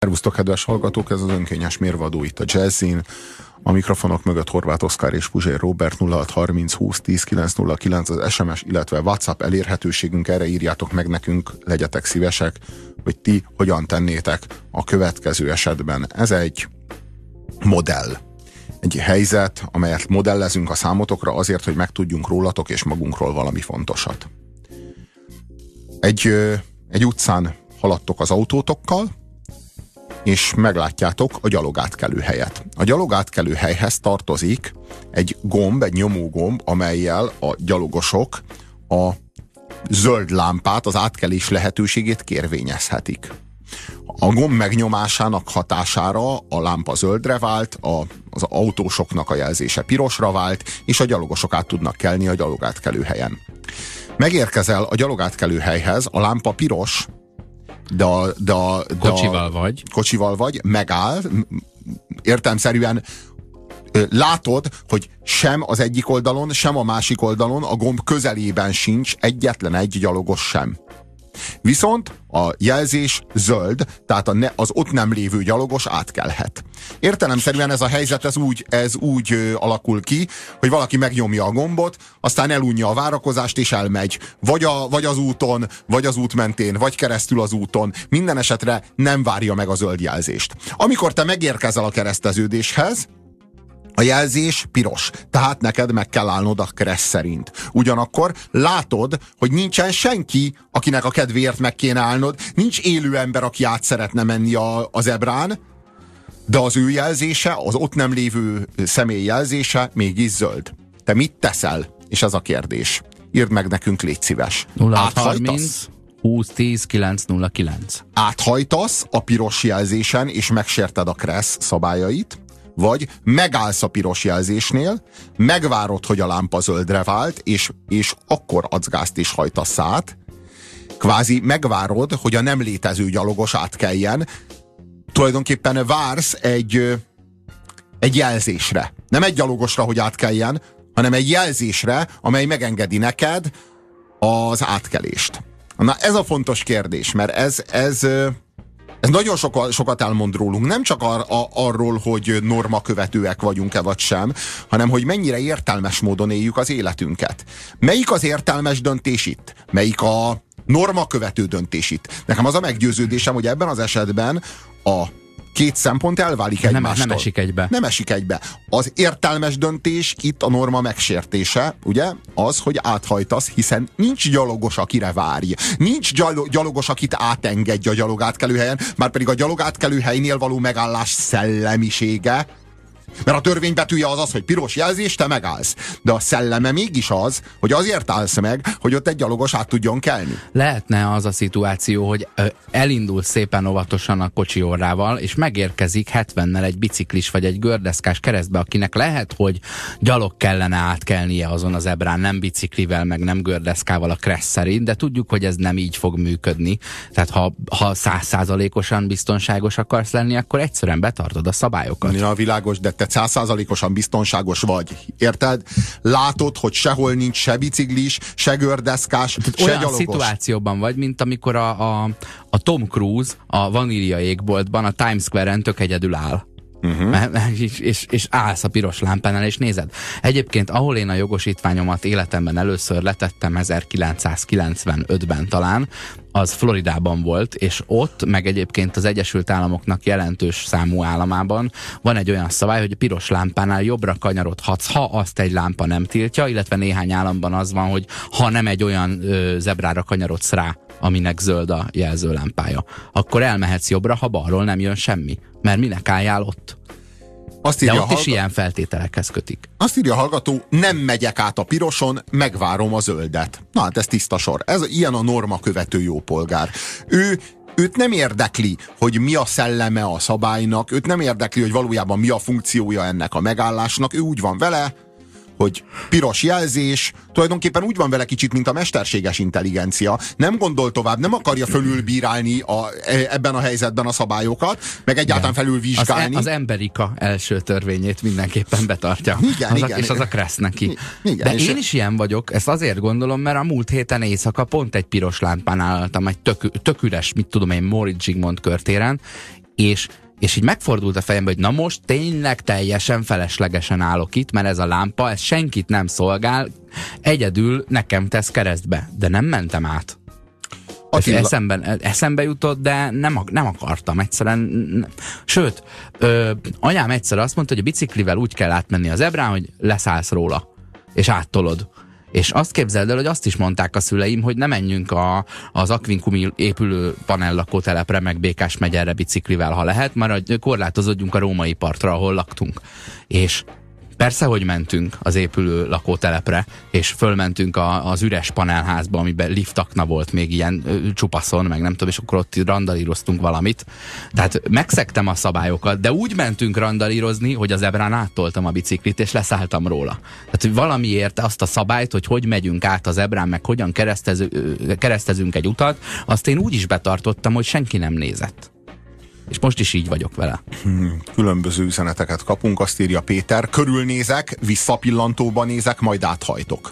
Szervusztok, kedves hallgatók, ez az önkényes mérvadó itt a Jazzin. A mikrofonok mögött Horváth Oszkár és Puzsér Róbert. 0630 20 10 909 az SMS, illetve WhatsApp elérhetőségünk. Erre írjátok meg nekünk, legyetek szívesek, hogy ti hogyan tennétek a következő esetben. Ez egy modell. Egy helyzet, amelyet modellezünk a számotokra azért, hogy megtudjunk rólatok és magunkról valami fontosat. Egy utcán haladtok az autótokkal, és meglátjátok a gyalogátkelő helyet. A gyalogátkelő helyhez tartozik egy gomb, egy nyomógomb, amellyel a gyalogosok a zöld lámpát, az átkelés lehetőségét kérvényezhetik. A gomb megnyomásának hatására a lámpa zöldre vált, az autósoknak a jelzése pirosra vált, és a gyalogosok át tudnak kelni a gyalogátkelő helyen. Megérkezel a gyalogátkelő helyhez, a lámpa piros, kocsival vagy, megáll, értelemszerűen látod, hogy sem az egyik oldalon, sem a másik oldalon a gomb közelében sincs egyetlen egy gyalogos sem. Viszont a jelzés zöld, tehát az ott nem lévő gyalogos átkelhet. Értelemszerűen ez a helyzet ez úgy alakul ki, hogy valaki megnyomja a gombot, aztán elunja a várakozást és elmegy. Vagy az úton, vagy az út mentén, vagy keresztül az úton. Minden esetre nem várja meg a zöld jelzést. Amikor te megérkezel a kereszteződéshez, a jelzés piros, tehát neked meg kell állnod a kereszt szerint. Ugyanakkor látod, hogy nincsen senki, akinek a kedvéért meg kéne állnod, nincs élő ember, aki át szeretne menni a zebrán, de az ő jelzése, az ott nem lévő személy jelzése mégis zöld. Te mit teszel? És ez a kérdés. Írd meg nekünk, légy szíves. 0630 20 10 909. Áthajtasz a piros jelzésen, és megsérted a KRESZ szabályait, vagy megállsz a piros jelzésnél, megvárod, hogy a lámpa zöldre vált, és akkor adsz gázt és hajtasz át. Kvázi megvárod, hogy a nem létező gyalogos átkeljen. Tulajdonképpen vársz egy jelzésre. Nem egy gyalogosra, hogy átkeljen, hanem egy jelzésre, amely megengedi neked az átkelést. Na, ez a fontos kérdés, mert ez nagyon sokat elmond rólunk, nem csak arról, hogy normakövetőek vagyunk-e vagy sem, hanem hogy mennyire értelmes módon éljük az életünket. Melyik az értelmes döntés itt? Melyik a normakövető döntés itt? Nekem az a meggyőződésem, hogy ebben az esetben a két szempont elválik egymástól. Nem esik egybe. Az értelmes döntés itt a norma megsértése, ugye? Az, hogy áthajtasz, hiszen nincs gyalogos, akire várj. Nincs gyalogos, akit átengedj a gyalogátkelőhelyen, már pedig a gyalogátkelőhelynél való megállás szellemisége, mert a törvény betűje az, hogy piros jelzés, te megállsz. De a szelleme mégis az, hogy azért állsz meg, hogy ott egy gyalogos át tudjon kelni. Lehetne az a szituáció, hogy elindul szépen óvatosan a kocsi orrával, és megérkezik 70-nel egy biciklis vagy egy gördeszkás keresztbe, akinek lehet, hogy gyalog kellene átkelnie azon az zebrán, nem biciklivel, meg nem gördeszkával a KRESZ szerint, de tudjuk, hogy ez nem így fog működni. Tehát ha 100%-osan biztonságos akarsz lenni, akkor egyszerűen betartod a szabályokat. Ja, világos, de te 100%-osan biztonságos vagy. Érted? Látod, hogy sehol nincs se biciklis, se gördeszkás, se olyan gyalogos. Szituációban vagy, mint amikor a Tom Cruise a Vanília égboltban a Times Square-en tök egyedül áll. És állsz a piros lámpánál, és nézed. Egyébként, ahol én a jogosítványomat életemben először letettem 1995-ben talán, az Floridában volt, és ott, meg egyébként az Egyesült Államoknak jelentős számú államában van egy olyan szabály, hogy a piros lámpánál jobbra kanyarodhatsz, ha azt egy lámpa nem tiltja, illetve néhány államban az van, hogy ha nem egy olyan zebrára kanyarodsz rá, aminek zöld a jelzőlámpája, akkor elmehetsz jobbra, ha balról nem jön semmi. Mert minek álljál ott? De ott is ilyen feltételekhez kötik. Azt írja a hallgató, nem megyek át a piroson, megvárom a zöldet. Na hát ez tiszta sor. Ilyen a norma követő jópolgár. Őt nem érdekli, hogy mi a szelleme a szabálynak, őt nem érdekli, hogy valójában mi a funkciója ennek a megállásnak. Ő úgy van vele, hogy piros jelzés, tulajdonképpen úgy van vele kicsit, mint a mesterséges intelligencia. Nem gondol tovább, nem akarja fölülbírálni ebben a helyzetben a szabályokat, meg egyáltalán felülvizsgálni. Az emberika első törvényét mindenképpen betartja. Igen. És az a KRESZ neki. Igen, de én is ilyen vagyok, ezt azért gondolom, mert a múlt héten éjszaka pont egy piros lámpán álltam, egy tök üres, mit tudom én, Móricz Zsigmond körtéren, és így megfordult a fejembe, hogy na most tényleg teljesen feleslegesen állok itt, mert ez a lámpa, ez senkit nem szolgál, egyedül nekem tesz keresztbe, de nem mentem át. Eszembe jutott, de nem akartam egyszerűen. Sőt, anyám egyszer azt mondta, hogy a biciklivel úgy kell átmenni az zebrán, hogy leszállsz róla, és áttolod. És azt képzeld el, hogy azt is mondták a szüleim, hogy ne menjünk az Aquincumi épülő panellakótelepre, meg Békásmegyerre biciklivel, ha lehet, mert korlátozódjunk a római partra, ahol laktunk. És persze, hogy mentünk az épülő lakótelepre, és fölmentünk az üres panelházba, amiben liftakna volt még ilyen csupaszon, meg nem tudom, és akkor ott randalíroztunk valamit. Tehát megszegtem a szabályokat, de úgy mentünk randalírozni, hogy az zebrán áttoltam a biciklit, és leszálltam róla. Tehát valamiért azt a szabályt, hogy megyünk át az zebrán, meg hogyan keresztezünk egy utat, azt én úgy is betartottam, hogy senki nem nézett. És most is így vagyok vele. Különböző üzeneteket kapunk, azt írja Péter. Körülnézek, visszapillantóba nézek, majd áthajtok.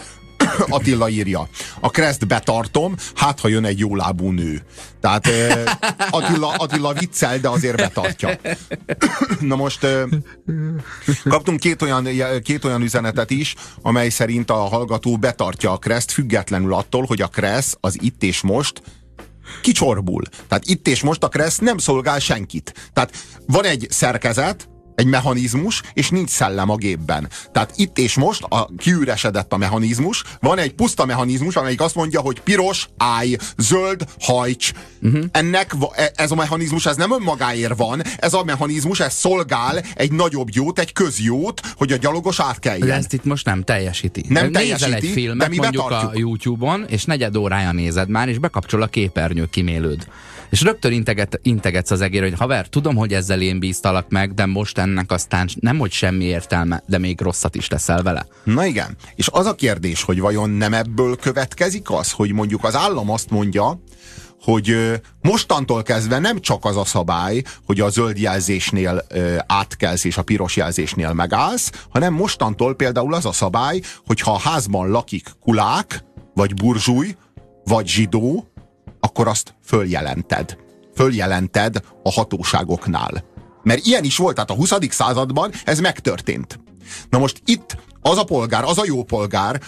Attila írja. A kereszt betartom, hát ha jön egy jólábú nő. Tehát Attila viccel, de azért betartja. Na most kaptunk két olyan üzenetet is, amely szerint a hallgató betartja a kereszt, függetlenül attól, hogy a kereszt az itt és most kicsorbul. Tehát itt és most a kereszt nem szolgál senkit. Tehát van egy szerkezet, egy mechanizmus, és nincs szellem a gépben. Tehát itt és most kiüresedett a mechanizmus, van egy puszta mechanizmus, amelyik azt mondja, hogy piros, állj, zöld, hajts. Ez a mechanizmus, ez nem önmagáért van, ez a mechanizmus, ez szolgál egy nagyobb jót, egy közjót, hogy a gyalogos átkeljen. De ezt itt most nem teljesíti. Nem Nézel teljesíti, egy filmet, de mi mondjuk betartjuk. a YouTube-on, és negyed órája nézed már, és bekapcsol a képernyő kimélőd. És rögtön integetsz az egérre, hogy haver, tudom, hogy ezzel én bíztalak meg, de most ennek aztán nem, hogy semmi értelme, de még rosszat is teszel vele. Na igen. És az a kérdés, hogy vajon nem ebből következik az, hogy mondjuk az állam azt mondja, hogy mostantól kezdve nem csak az a szabály, hogy a zöld jelzésnél átkelsz és a piros jelzésnél megállsz, hanem mostantól például az a szabály, hogy ha a házban lakik kulák, vagy burzsúj, vagy zsidó, akkor azt följelented. Följelented a hatóságoknál. Mert ilyen is volt, tehát a 20. században ez megtörtént. Na most itt az a polgár, az a jó polgár,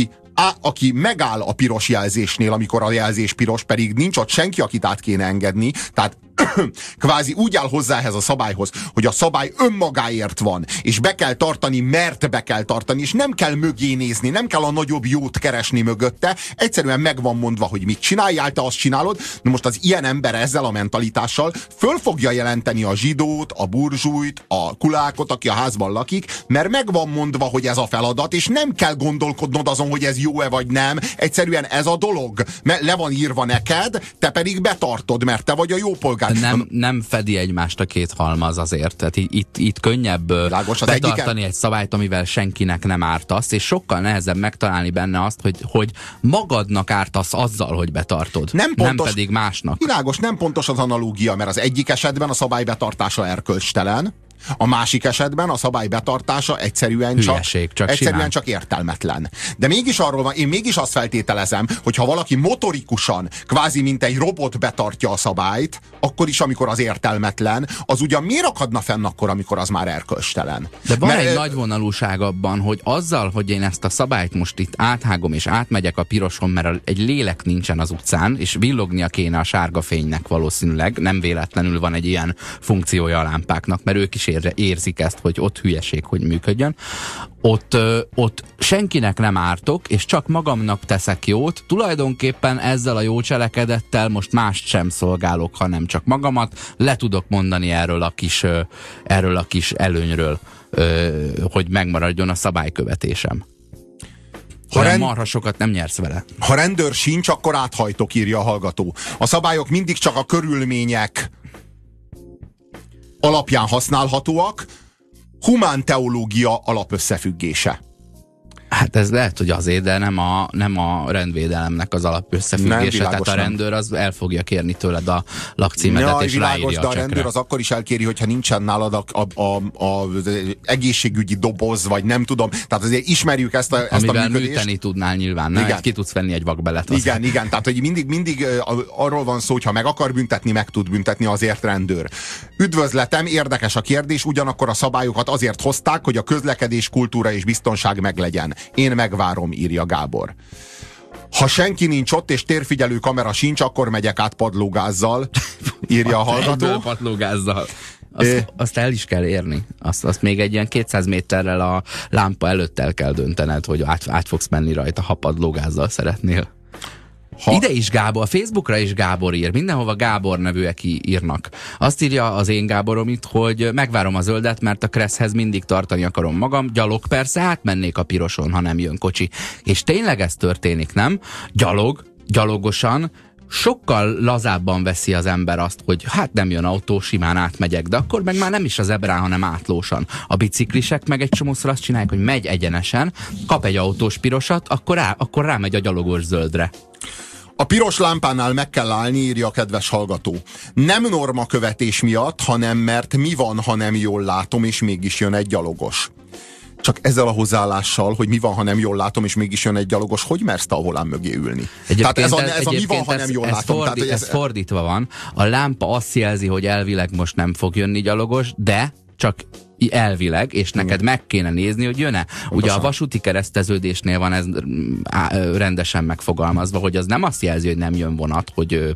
aki megáll a piros jelzésnél, amikor a jelzés piros, pedig nincs ott senki, akit át kéne engedni, tehát kvázi úgy áll hozzá ehhez a szabályhoz, hogy a szabály önmagáért van, és be kell tartani, mert be kell tartani, és nem kell mögé nézni, nem kell a nagyobb jót keresni mögötte, egyszerűen meg van mondva, hogy mit csináljál, te azt csinálod. Na most az ilyen ember ezzel a mentalitással föl fogja jelenteni a zsidót, a burzsújt, a kulákot, aki a házban lakik, mert meg van mondva, hogy ez a feladat, és nem kell gondolkodnod azon, hogy ez jó-e vagy nem, egyszerűen ez a dolog, le van írva neked, te pedig betartod, mert te vagy a jó polgár. Nem fedi egymást a két halmaz azért. Tehát itt könnyebb betartani egy szabályt, amivel senkinek nem ártasz, és sokkal nehezebb megtalálni benne azt, hogy magadnak ártasz azzal, hogy betartod. Nem pedig másnak. Világos, nem pontos az analógia, mert az egyik esetben a szabály betartása erkölcstelen, a másik esetben a szabály betartása egyszerűen csak értelmetlen. De mégis arról van, én mégis azt feltételezem, hogy ha valaki motorikusan, kvázi mint egy robot betartja a szabályt, akkor is, amikor az értelmetlen, az ugyan miért akadna fenn akkor, amikor az már erkölcstelen? De van egy nagy vonalúság abban, hogy azzal, hogy én ezt a szabályt most itt áthágom és átmegyek a piroson, mert egy lélek nincsen az utcán, és villognia kéne a sárga fénynek valószínűleg, nem véletlenül van egy ilyen funkciója a lámpáknak, mert ők is érzik ezt, hogy ott hülyeség, hogy működjön. Ott senkinek nem ártok, és csak magamnak teszek jót. Tulajdonképpen ezzel a jó cselekedettel most mást sem szolgálok, hanem csak magamat. Le tudok mondani erről a kis előnyről, hogy megmaradjon a szabálykövetésem. Marha sokat nem nyersz vele. Ha rendőr sincs, akkor áthajtok, írja a hallgató. A szabályok mindig csak a körülmények alapján használhatóak, humán teológia alapösszefüggése. Hát ez lehet, hogy azért, de nem a rendvédelemnek az alapösszefüggése. Tehát a rendőr az el fogja kérni tőled a lakcímedet, és világos, ráírja de a a rendőr az akkor is elkéri, hogyha nincsen nálad az egészségügyi doboz, vagy nem tudom. Tehát azért ismerjük ezt a amivel működést. műteni tudnál nyilván, nem? Ki tudsz venni egy vakbelet. Igen, tehát hogy mindig arról van szó, hogy ha meg akar büntetni, meg tud büntetni, azért rendőr. Üdvözletem, érdekes a kérdés, ugyanakkor a szabályokat azért hozták, hogy a közlekedés, kultúra és biztonság meglegyen. Én megvárom, írja Gábor. Ha senki nincs ott, és térfigyelő kamera sincs, akkor megyek át padlógázzal, írja a hallgató. Padlógázzal. Azt el is kell érni. Azt még egy ilyen 200 méterrel a lámpa előtt el kell döntened, hogy át fogsz menni rajta, ha padlógázzal szeretnél. Ide is Gábor, a Facebookra is Gábor ír, mindenhova Gábor nevűek írnak. Azt írja az én Gáborom itt, hogy megvárom a zöldet, mert a Kresszhez mindig tartani akarom magam, gyalog persze, átmennék a piroson, ha nem jön kocsi. És tényleg ez történik, nem? Gyalogosan, sokkal lazábban veszi az ember azt, hogy hát nem jön autó, simán átmegyek, de akkor meg már nem is az ebrán, hanem átlósan. A biciklisek meg egy csomószor azt csinálják, hogy megy egyenesen, kap egy autós pirosat, akkor rámegy a gyalogos zöldre. A piros lámpánál meg kell állni, írja a kedves hallgató. Nem normakövetés miatt, hanem mert mi van, ha nem jól látom, és mégis jön egy gyalogos. Csak ezzel a hozzáállással, hogy mi van, ha nem jól látom, és mégis jön egy gyalogos, hogy mersz te a volán mögé ülni? Tehát ez a mi van, ha nem jól látom. Ez fordítva van. A lámpa azt jelzi, hogy elvileg most nem fog jönni gyalogos, de csak elvileg, és neked meg kéne nézni, hogy jön-e. Ugye a vasúti kereszteződésnél van ez rendesen megfogalmazva, hogy az nem azt jelzi, hogy nem jön vonat,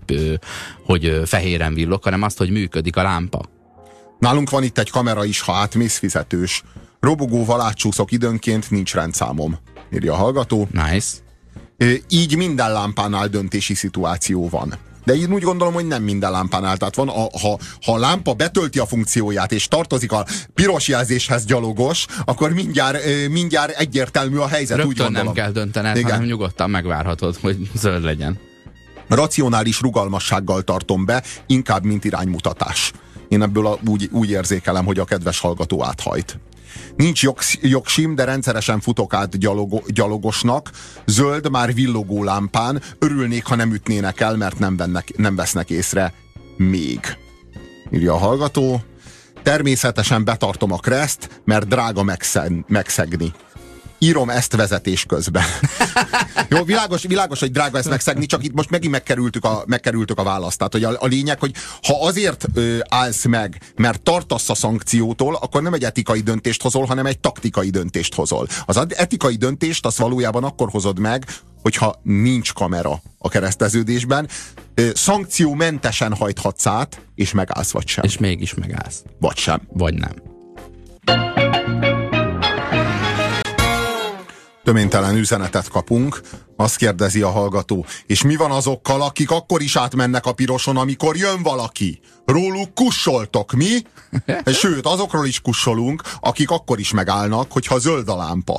hogy fehéren villog, hanem azt, hogy működik a lámpa. Nálunk van itt egy kamera is, ha átmész, fizetős. Robogóval átcsúszok időnként, nincs rendszámom, írja a hallgató. Nice. Így minden lámpánál döntési szituáció van. De én úgy gondolom, hogy nem minden lámpánál. Tehát van, ha a lámpa betölti a funkcióját, és tartozik a piros jelzéshez gyalogos, akkor mindjárt egyértelmű a helyzet. Rögtön úgy gondolom. nem kell döntened, hanem nyugodtan megvárhatod, hogy zöld legyen. Racionális rugalmassággal tartom be, inkább mint iránymutatás. Én ebből úgy érzékelem, hogy a kedves hallgató áthajt. Nincs jogsim, de rendszeresen futok át gyalogosnak. Zöld, már villogó lámpán. Örülnék, ha nem ütnének el, mert nem vesznek észre még. Írja a hallgató. Természetesen betartom a kreszt, mert drága megszegni. Írom ezt vezetés közben. Jó, világos, hogy drága ezt megszegni, csak itt most megint megkerültük a választ. Tehát, hogy a lényeg, hogy ha azért állsz meg, mert tartasz a szankciótól, akkor nem egy etikai döntést hozol, hanem egy taktikai döntést hozol. Az etikai döntést azt valójában akkor hozod meg, hogyha nincs kamera a kereszteződésben, szankciómentesen hajthatsz át, és megállsz vagy sem. És mégis megállsz. Vagy sem. Vagy nem. Töménytelen üzenetet kapunk, azt kérdezi a hallgató, és mi van azokkal, akik akkor is átmennek a piroson, amikor jön valaki? Róluk kussoltok, mi? Sőt, azokról is kussolunk, akik akkor is megállnak, hogyha zöld a lámpa.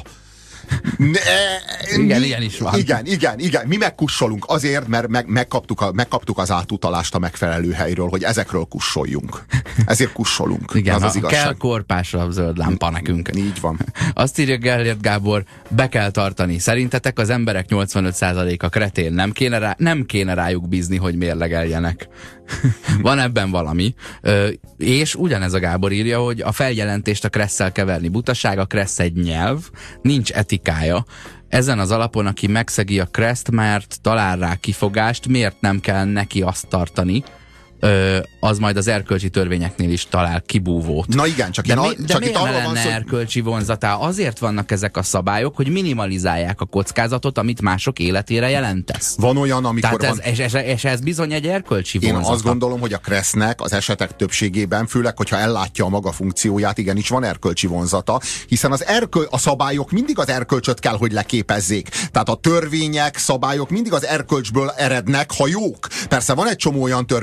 Igen, ilyen is van. Igen. Mi megkussolunk azért, mert megkaptuk az átutalást a megfelelő helyről, hogy ezekről kussoljunk. Ezért kussolunk. Igen, az igazság. Kell korpásra a zöld lámpa nekünk. Így van. Azt írja Gellért Gábor, be kell tartani. Szerintetek az emberek 85%-a kretén, nem kéne rájuk bízni, hogy mérlegeljenek. Van ebben valami. És ugyanez a Gábor írja, hogy a feljelentést a Kresszel keverni butaság, a Kressz egy nyelv, nincs etikája. Ezen az alapon, aki megszegi a Kreszt, mert talál rá kifogást, miért nem kell neki azt tartani, az majd az erkölcsi törvényeknél is talál kibúvót. Na igen, csak miért ne lenne erkölcsi vonzatá? Azért vannak ezek a szabályok, hogy minimalizálják a kockázatot, amit mások életére jelentesz. Van olyan, amikor és ez bizony egy erkölcsi vonzata. Én azt gondolom, hogy a Kressznek az esetek többségében, főleg, hogyha ellátja a maga funkcióját, igenis van erkölcsi vonzata, hiszen a szabályok mindig az erkölcsöt kell, hogy leképezzék. Tehát a törvények, szabályok mindig az erkölcsből erednek, ha jók. Persze van egy csomó olyan törvény,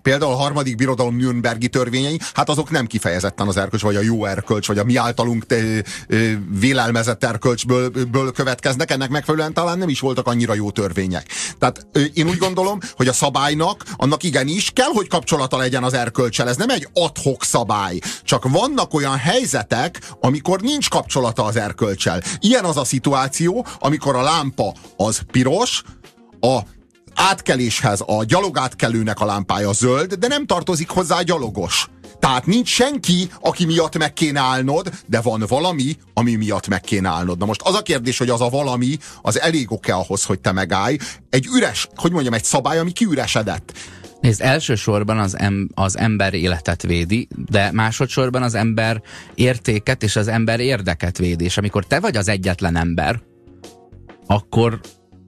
Például a harmadik birodalom Nürnbergi törvényei, hát azok nem kifejezetten az erkölcs, vagy a jó erkölcs, vagy a mi általunk vélelmezett erkölcsből következnek, ennek megfelelően talán nem is voltak annyira jó törvények. Tehát én úgy gondolom, hogy a szabálynak, annak igenis kell, hogy kapcsolata legyen az erkölccsel. Ez nem egy ad-hoc szabály. Csak vannak olyan helyzetek, amikor nincs kapcsolata az erkölccsel. Ilyen az a szituáció, amikor a lámpa az piros, a átkeléshez a gyalogátkelőnek a lámpája zöld, de nem tartozik hozzá a gyalogos. Tehát nincs senki, aki miatt meg kéne állnod, de van valami, ami miatt meg kéne állnod. Na most az a kérdés, hogy az a valami, az elég oké ahhoz, hogy te megállj. Egy üres, hogy mondjam, egy szabály, ami kiüresedett. Nézd, elsősorban az ember életet védi, de másodszorban az ember értéket és az ember érdeket védi. És amikor te vagy az egyetlen ember, akkor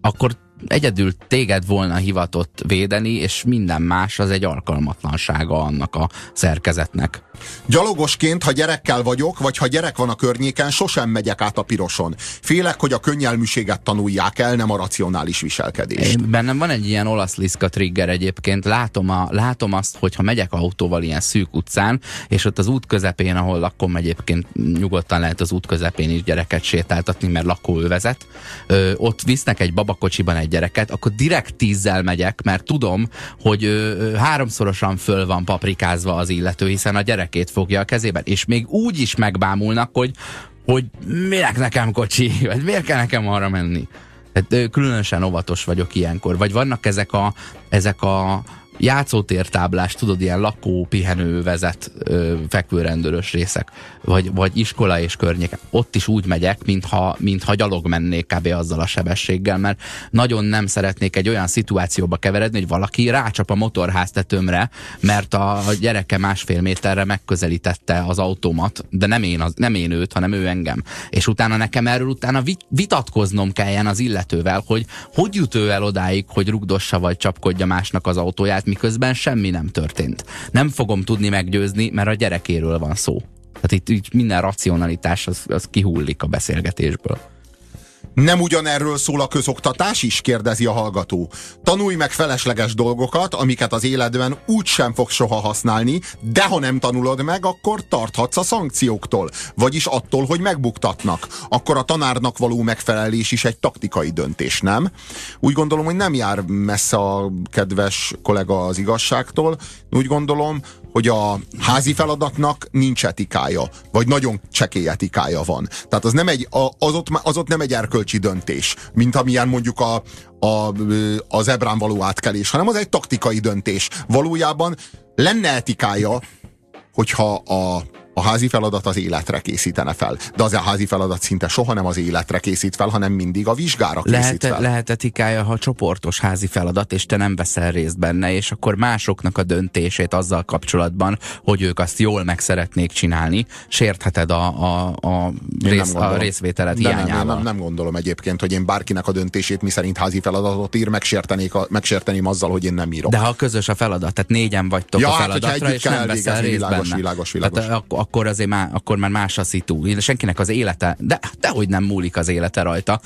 egyedül téged volna hivatott védeni, és minden más az egy alkalmatlansága annak a szerkezetnek. Gyalogosként, ha gyerekkel vagyok, vagy ha gyerek van a környéken, sosem megyek át a piroson. Félek, hogy a könnyelműséget tanulják el, nem a racionális viselkedést. Bennem van egy ilyen olasz liszka trigger egyébként. Látom azt, hogy ha megyek autóval ilyen szűk utcán, és ott az út közepén, ahol lakom, egyébként nyugodtan lehet az út közepén is gyereket sétáltatni, mert lakóövezet, ott visznek egy babakocsiban egy gyereket, akkor direkt 10-zel megyek, mert tudom, hogy 3-szorosan föl van paprikázva az illető, hiszen a gyerekét fogja a kezében, és még úgy is megbámulnak, hogy minek nekem kocsi, vagy miért kell nekem arra menni. Tehát különösen óvatos vagyok ilyenkor. Vagy vannak ezek a játszótértáblás, tudod, ilyen lakó, pihenő, vezet, fekvőrendőrös részek, vagy iskola és környéken. Ott is úgy megyek, mintha gyalog mennék kb. Azzal a sebességgel, mert nagyon nem szeretnék egy olyan szituációba keveredni, hogy valaki rácsap a motorháztetőmre, mert a gyereke 1,5 méterre megközelítette az autómat, de nem én őt, hanem ő engem. És utána nekem erről vitatkoznom kelljen az illetővel, hogy jut ő el odáig, hogy rugdossa vagy csapkodja másnak az autóját, miközben semmi nem történt. Nem fogom tudni meggyőzni, mert a gyerekéről van szó. Tehát itt minden racionalitás az kihullik a beszélgetésből. Nem ugyanerről szól a közoktatás is? Kérdezi a hallgató. Tanulj meg felesleges dolgokat, amiket az életben úgysem fogsz soha használni, de ha nem tanulod meg, akkor tarthatsz a szankcióktól, vagyis attól, hogy megbuktatnak. Akkor a tanárnak való megfelelés is egy taktikai döntés, nem? Úgy gondolom, hogy nem jár messze a kedves kollega az igazságtól. Úgy gondolom, hogy a házi feladatnak nincs etikája, vagy nagyon csekély etikája van. Tehát az ott nem egy erkölcsi döntés, mint amilyen mondjuk a zebrán való átkelés, hanem az egy taktikai döntés. Valójában lenne etikája, hogyha a házi feladat az életre készítene fel. De az a házi feladat szinte soha nem az életre készít fel, hanem mindig a vizsgára készít fel. Lehet etikája, ha csoportos házi feladat, és te nem veszel részt benne, és akkor másoknak a döntését azzal kapcsolatban, hogy ők azt jól meg szeretnék csinálni, sértheted a részvételet hiányával. Nem gondolom egyébként, hogy én bárkinek a döntését, miszerint házi feladatot ír, megsérteném azzal, hogy én nem írok. De ha közös a feladat, tehát 4-en vagytok a feladatra, és nem veszel részt benne. Világos. Tehát akkor már más a szitu. Senkinek az élete, dehogy nem múlik az élete rajta.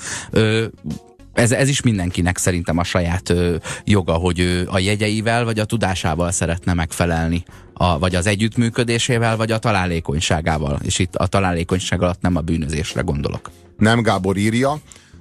Ez is mindenkinek szerintem a saját joga, hogy ő a jegyeivel vagy a tudásával szeretne megfelelni. Vagy az együttműködésével, vagy a találékonyságával. És itt a találékonyság alatt nem a bűnözésre gondolok. Nem Gábor írja.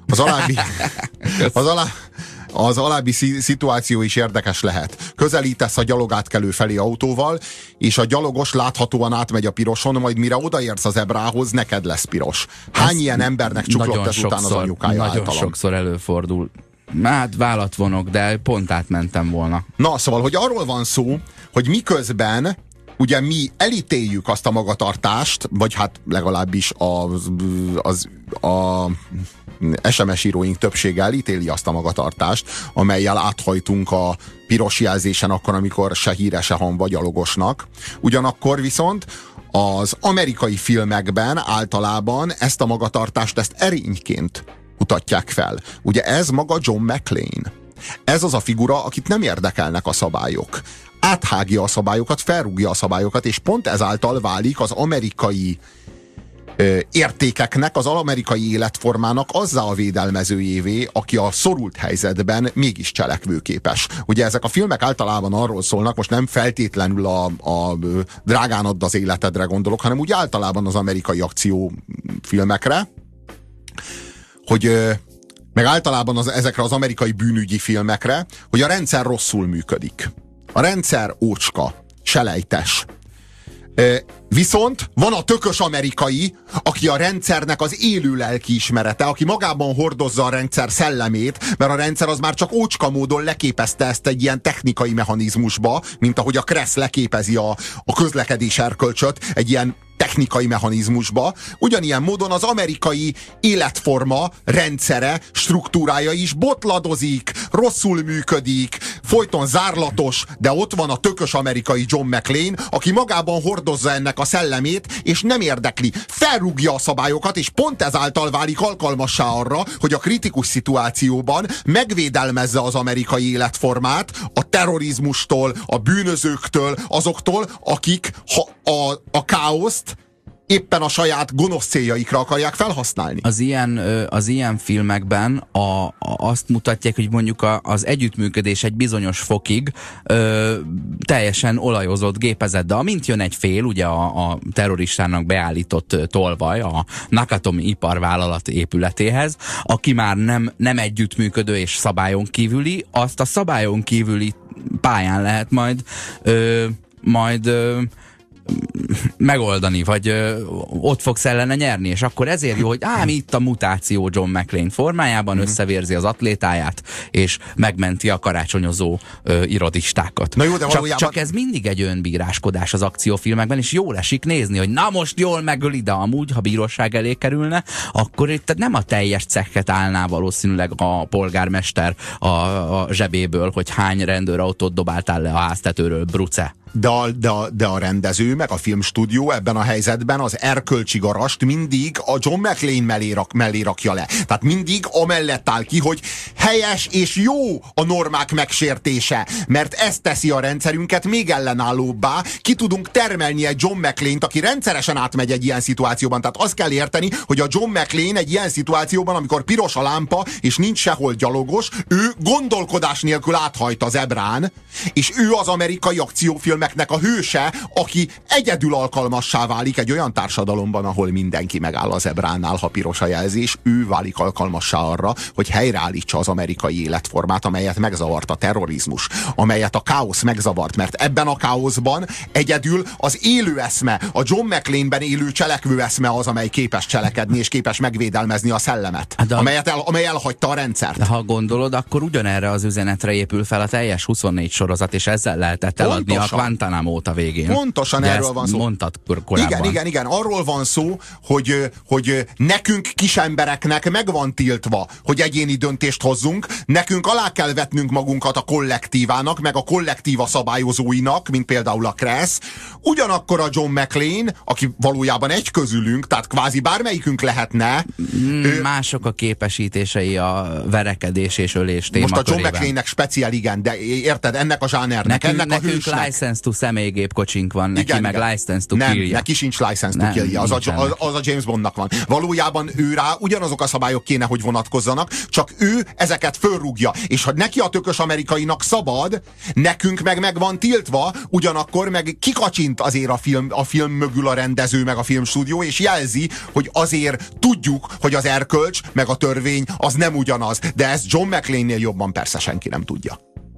Az alábbi szituáció is érdekes lehet. Közelítesz a gyalogátkelő felé autóval, és a gyalogos láthatóan átmegy a piroson, majd mire odaérsz az zebrához, neked lesz piros. Hány ilyen embernek csuklott ezután az anyukája általam? Nagyon sokszor előfordul. Hát vállat vonok, de pont átmentem volna. Na, szóval, hogy arról van szó, hogy miközben ugye mi elítéljük azt a magatartást, vagy hát legalábbis a SMS íróink többsége elítéli azt a magatartást, amellyel áthajtunk a piros jelzésen akkor, amikor se híre, se hamba gyalogosnak. Ugyanakkor viszont az amerikai filmekben általában ezt a magatartást, ezt erényként mutatják fel. Ugye ez maga John McClane. Ez az a figura, akit nem érdekelnek a szabályok. Áthágja a szabályokat, felrúgja a szabályokat, és pont ezáltal válik az amerikai értékeknek, az amerikai életformának azzá a védelmezőjévé, aki a szorult helyzetben mégis cselekvőképes. Ugye ezek a filmek általában arról szólnak, most nem feltétlenül a drágán add az életedre gondolok, hanem úgy általában az amerikai akciófilmekre, hogy meg általában ezekre az amerikai bűnügyi filmekre, hogy a rendszer rosszul működik. A rendszer ócska, selejtes. Viszont van a tökös amerikai, aki a rendszernek az élő lelkiismerete, aki magában hordozza a rendszer szellemét, mert a rendszer az már csak ócska módon leképezte ezt egy ilyen technikai mechanizmusba, mint ahogy a Kressz leképezi a közlekedés erkölcsöt egy ilyen technikai mechanizmusba. Ugyanilyen módon az amerikai életforma, rendszere, struktúrája is botladozik, rosszul működik, folyton zárlatos, de ott van a tökös amerikai John McClane, aki magában hordozza ennek a szellemét, és nem érdekli. Felrúgja a szabályokat, és pont ezáltal válik alkalmassá arra, hogy a kritikus szituációban megvédelmezze az amerikai életformát a terrorizmustól, a bűnözőktől, azoktól, akik a káoszt éppen a saját gonosz céljaikra akarják felhasználni. Az ilyen filmekben azt mutatják, hogy mondjuk az együttműködés egy bizonyos fokig teljesen olajozott gépezet, de amint jön egy fél, ugye a terroristának beállított tolvaj a Nakatomi iparvállalat épületéhez, aki már nem együttműködő és szabályon kívüli, azt a szabályon kívüli pályán lehet majd megoldani, vagy ott fogsz ellene nyerni, és akkor ezért jó, hogy mi itt a mutáció John McClane formájában, összevérzi az atlétáját, és megmenti a karácsonyozó irodistákat. Na jó, de valójában... csak ez mindig egy önbíráskodás az akciófilmekben, és jól esik nézni, hogy na most jól megöli, de amúgy, ha bíróság elé kerülne, akkor itt nem a teljes cekket állná valószínűleg a polgármester a zsebéből, hogy hány rendőrautót dobáltál le a háztetőről, bruce. De a rendező, meg a filmstúdió ebben a helyzetben az erkölcsi garast mindig a John McClane mellé rakja le. Tehát mindig amellett áll ki, hogy helyes és jó a normák megsértése, mert ez teszi a rendszerünket még ellenállóbbá. Ki tudunk termelni egy John McClane-t, aki rendszeresen átmegy egy ilyen szituációban. Tehát azt kell érteni, hogy a John McClane egy ilyen szituációban, amikor piros a lámpa, és nincs sehol gyalogos, ő gondolkodás nélkül áthajt az ebrán, és ő az amerikai akciófilmeknek a hőse, aki egyedül alkalmassá válik egy olyan társadalomban, ahol mindenki megáll az ebránál, ha piros a jelzés, ő válik alkalmassá arra, hogy helyreállítsa az amerikai életformát, amelyet megzavart a terrorizmus, amelyet a káosz megzavart, mert ebben a káoszban egyedül az élő eszme, a John McClane-ben élő cselekvő eszme az, amely képes cselekedni, és képes megvédelmezni a szellemet, amely elhagyta a rendszert. De ha gondolod, akkor ugyanerre az üzenetre épül fel a teljes 24 sorozat, és ezzel lehetett eladni a Guantánamót a végén. Pontosan erről van szó. Mondtad korábban. Igen. Arról van szó, hogy nekünk kisembereknek meg van tiltva, hogy egyéni döntést hozzunk, nekünk alá kell vetnünk magunkat a kollektívának, meg a kollektíva szabályozóinak, mint például a Kressz. Ugyanakkor a John McClane, aki valójában egy közülünk, tehát kvázi bármelyikünk lehetne. Mások a képesítései a verekedés és ölés témakörében. Most a John McClane-nek speciál, igen, de érted, ennek a zsánernek, ennek a hősnek. Nekünk license to személygépkocsink van, neki meg license to kill-je. Nem, neki sincs license to kill-je, az a James Bondnak van. Valójában ő rá ugyanazok a szabályok kéne, hogy vonatkozzanak, csak ő ezeket fölrúgja. És ha neki a tökös amerikainak szabad, nekünk meg van tiltva, ugyanakkor meg kikacsint azért a film mögül a rendező, meg a filmstúdió, és jelzi, hogy azért tudjuk, hogy az erkölcs, meg a törvény az nem ugyanaz. De ezt John McClane-nél jobban persze senki nem tudja.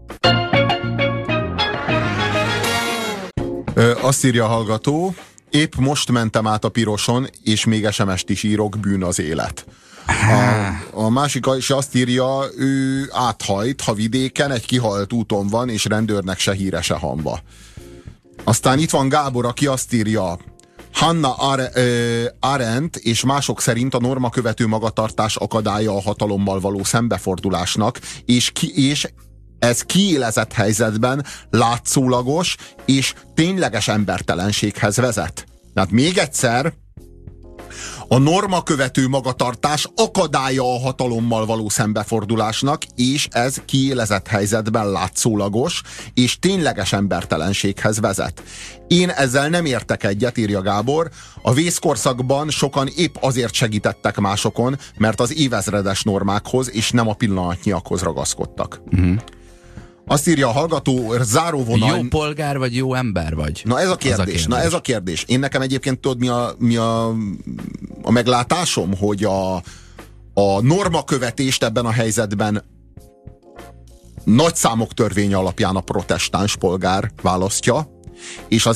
Azt írja a hallgató, épp most mentem át a piroson, és még SMS-t is írok, bűn az élet. A másik is azt írja, ő áthajt, ha vidéken egy kihalt úton van, és rendőrnek se híre, se hamba. Aztán itt van Gábor, aki azt írja, Hannah Arendt és mások szerint a normakövető magatartás akadálya a hatalommal való szembefordulásnak, és ez kiélezett helyzetben látszólagos és tényleges embertelenséghez vezet. Tehát még egyszer, A norma követő magatartás akadálya a hatalommal való szembefordulásnak, és ez kiélezett helyzetben látszólagos és tényleges embertelenséghez vezet. Én ezzel nem értek egyet, írja Gábor. A vészkorszakban sokan épp azért segítettek másokon, mert az évezredes normákhoz és nem a pillanatnyiakhoz ragaszkodtak. Azt írja a hallgató, záróvonal... Jó polgár vagy jó ember vagy? Na ez a kérdés. Na ez a kérdés. Én nekem egyébként tudod mi a meglátásom, hogy a normakövetést ebben a helyzetben nagy számok törvény alapján a protestáns polgár választja, és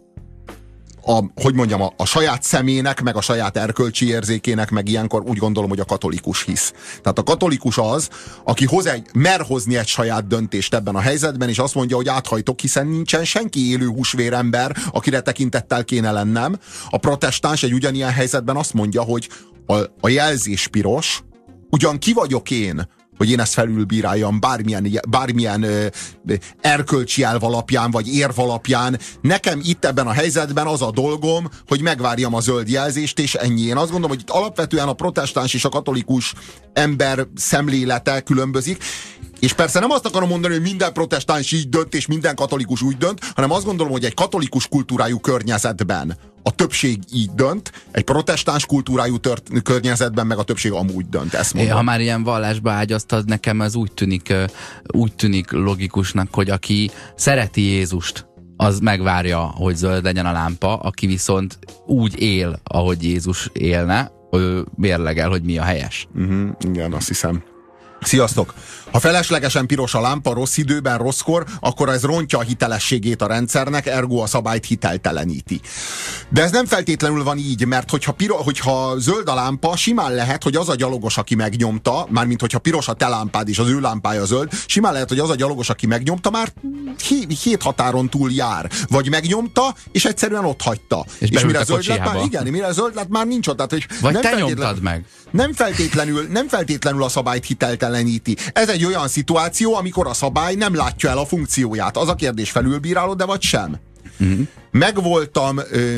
a saját személynek, meg a saját erkölcsi érzékének, meg ilyenkor úgy gondolom, hogy a katolikus hisz. Tehát a katolikus az, aki mer hozni egy saját döntést ebben a helyzetben, és azt mondja, hogy áthajtok, hiszen nincsen senki élő húsvérember, akire tekintettel kéne lennem. A protestáns egy ugyanilyen helyzetben azt mondja, hogy a jelzés piros, ugyan ki vagyok én, hogy én ezt felülbíráljam bármilyen erkölcsi elv alapján, vagy érv alapján. Nekem itt ebben a helyzetben az a dolgom, hogy megvárjam a zöld jelzést, és ennyi. Én azt gondolom, hogy itt alapvetően a protestáns és a katolikus ember szemlélete különbözik, és persze nem azt akarom mondani, hogy minden protestáns így dönt, és minden katolikus úgy dönt, hanem azt gondolom, hogy egy katolikus kultúrájú környezetben a többség így dönt, egy protestáns kultúrájú környezetben meg a többség amúgy dönt. Ezt mondom. Ha már ilyen vallásba ágyaztad, nekem ez úgy tűnik logikusnak, hogy aki szereti Jézust, az megvárja, hogy zöld legyen a lámpa, aki viszont úgy él, ahogy Jézus élne, ő mérlegel, hogy mi a helyes. Igen, azt hiszem. Sziasztok! Ha feleslegesen piros a lámpa rossz időben, rosszkor, akkor ez rontja a hitelességét a rendszernek, ergo a szabályt hitelteleníti. De ez nem feltétlenül van így, mert hogyha zöld a lámpa, simán lehet, hogy az a gyalogos, aki megnyomta, mármint hogyha piros a te lámpád és az ő lámpája zöld, simán lehet, hogy az a gyalogos, aki megnyomta, már 7 határon túl jár. Vagy megnyomta, és egyszerűen ott hagyta. És mire zöld lett, már, igen, mire zöld lett, már nincs ott. Tehát, hogy vagy te nyomtad meg. Nem feltétlenül a szabályt hitelteleníti. Ez egy olyan szituáció, amikor a szabály nem látja el a funkcióját. Az a kérdés, felülbírálod, de vagy sem? Megvoltam...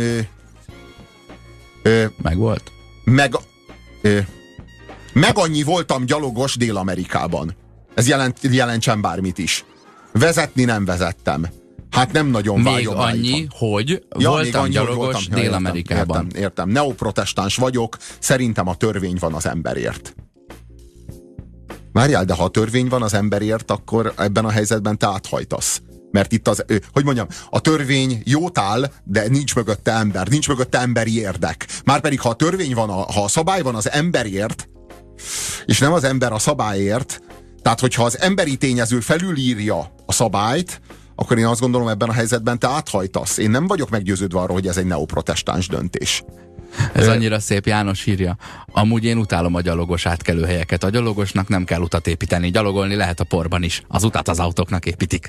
Megvolt? Meg annyi voltam gyalogos Dél-Amerikában. Ez jelentsen bármit is. Vezetni nem vezettem. Hát nem nagyon vágyom. Még annyi, hogy voltam gyalogos Dél-Amerikában. Értem. Neoprotestáns vagyok, szerintem a törvény van az emberért. Várjál, de ha a törvény van az emberért, akkor ebben a helyzetben te áthajtasz. Mert itt a törvény jót áll, de nincs mögötte ember, nincs mögötte emberi érdek. Márpedig ha a törvény van, ha a szabály van az emberért, és nem az ember a szabályért, tehát hogyha az emberi tényező felülírja a szabályt, akkor én azt gondolom, ebben a helyzetben te áthajtasz. Én nem vagyok meggyőződve arról, hogy ez egy neoprotestáns döntés. Ez annyira szép, János írja. Amúgy én utálom a gyalogos átkelőhelyeket. A gyalogosnak nem kell utat építeni. Gyalogolni lehet a porban is. Az utat az autóknak építik.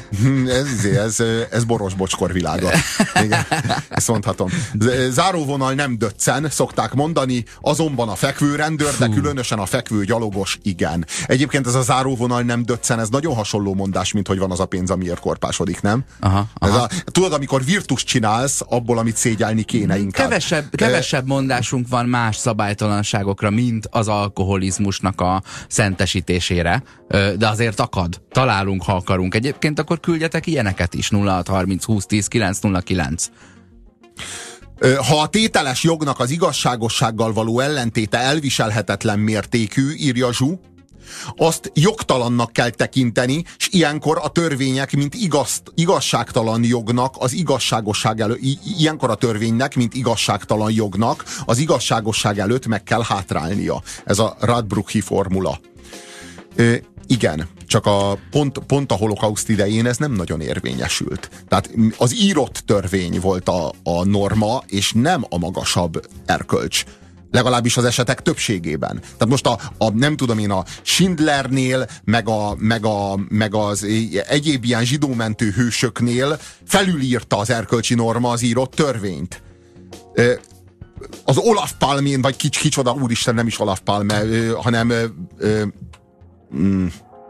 Ez boros bocskor világa. Igen, ezt mondhatom. Záróvonal nem döccen, szokták mondani, azonban a fekvő rendőr, de különösen a fekvő gyalogos igen. Egyébként ez a záróvonal nem döccen, ez nagyon hasonló mondás, mint hogy van az a pénz, amiért korpásodik, nem? Aha. Tudod, amikor virtust csinálsz abból, amit szégyelni kéne inkább. Kevesebb mondásunk van más szabálytalanságokra, mint az alkoholizmusnak a szentesítésére, de azért akad. Találunk, ha akarunk. Egyébként akkor küldjetek ilyeneket is. 0630 20 10 909. Ha a tételes jognak az igazságossággal való ellentéte elviselhetetlen mértékű, írja Zsú, azt jogtalannak kell tekinteni, és ilyenkor a törvények, mint igazságtalan jognak az igazságosság előtt, ilyenkor a törvénynek, mint igazságtalan jognak az igazságosság előtt meg kell hátrálnia. Ez a Radbruchi formula. Igen, csak pont a holokauszt idején ez nem nagyon érvényesült. Tehát az írott törvény volt a norma, és nem a magasabb erkölcs. Legalábbis az esetek többségében. Tehát most nem tudom én, a Schindlernél, meg az egyéb ilyen zsidómentő hősöknél felülírta az erkölcsi norma az írott törvényt. Az Olaf Palmén, vagy kicsoda, úristen, nem is Olaf Palme, hanem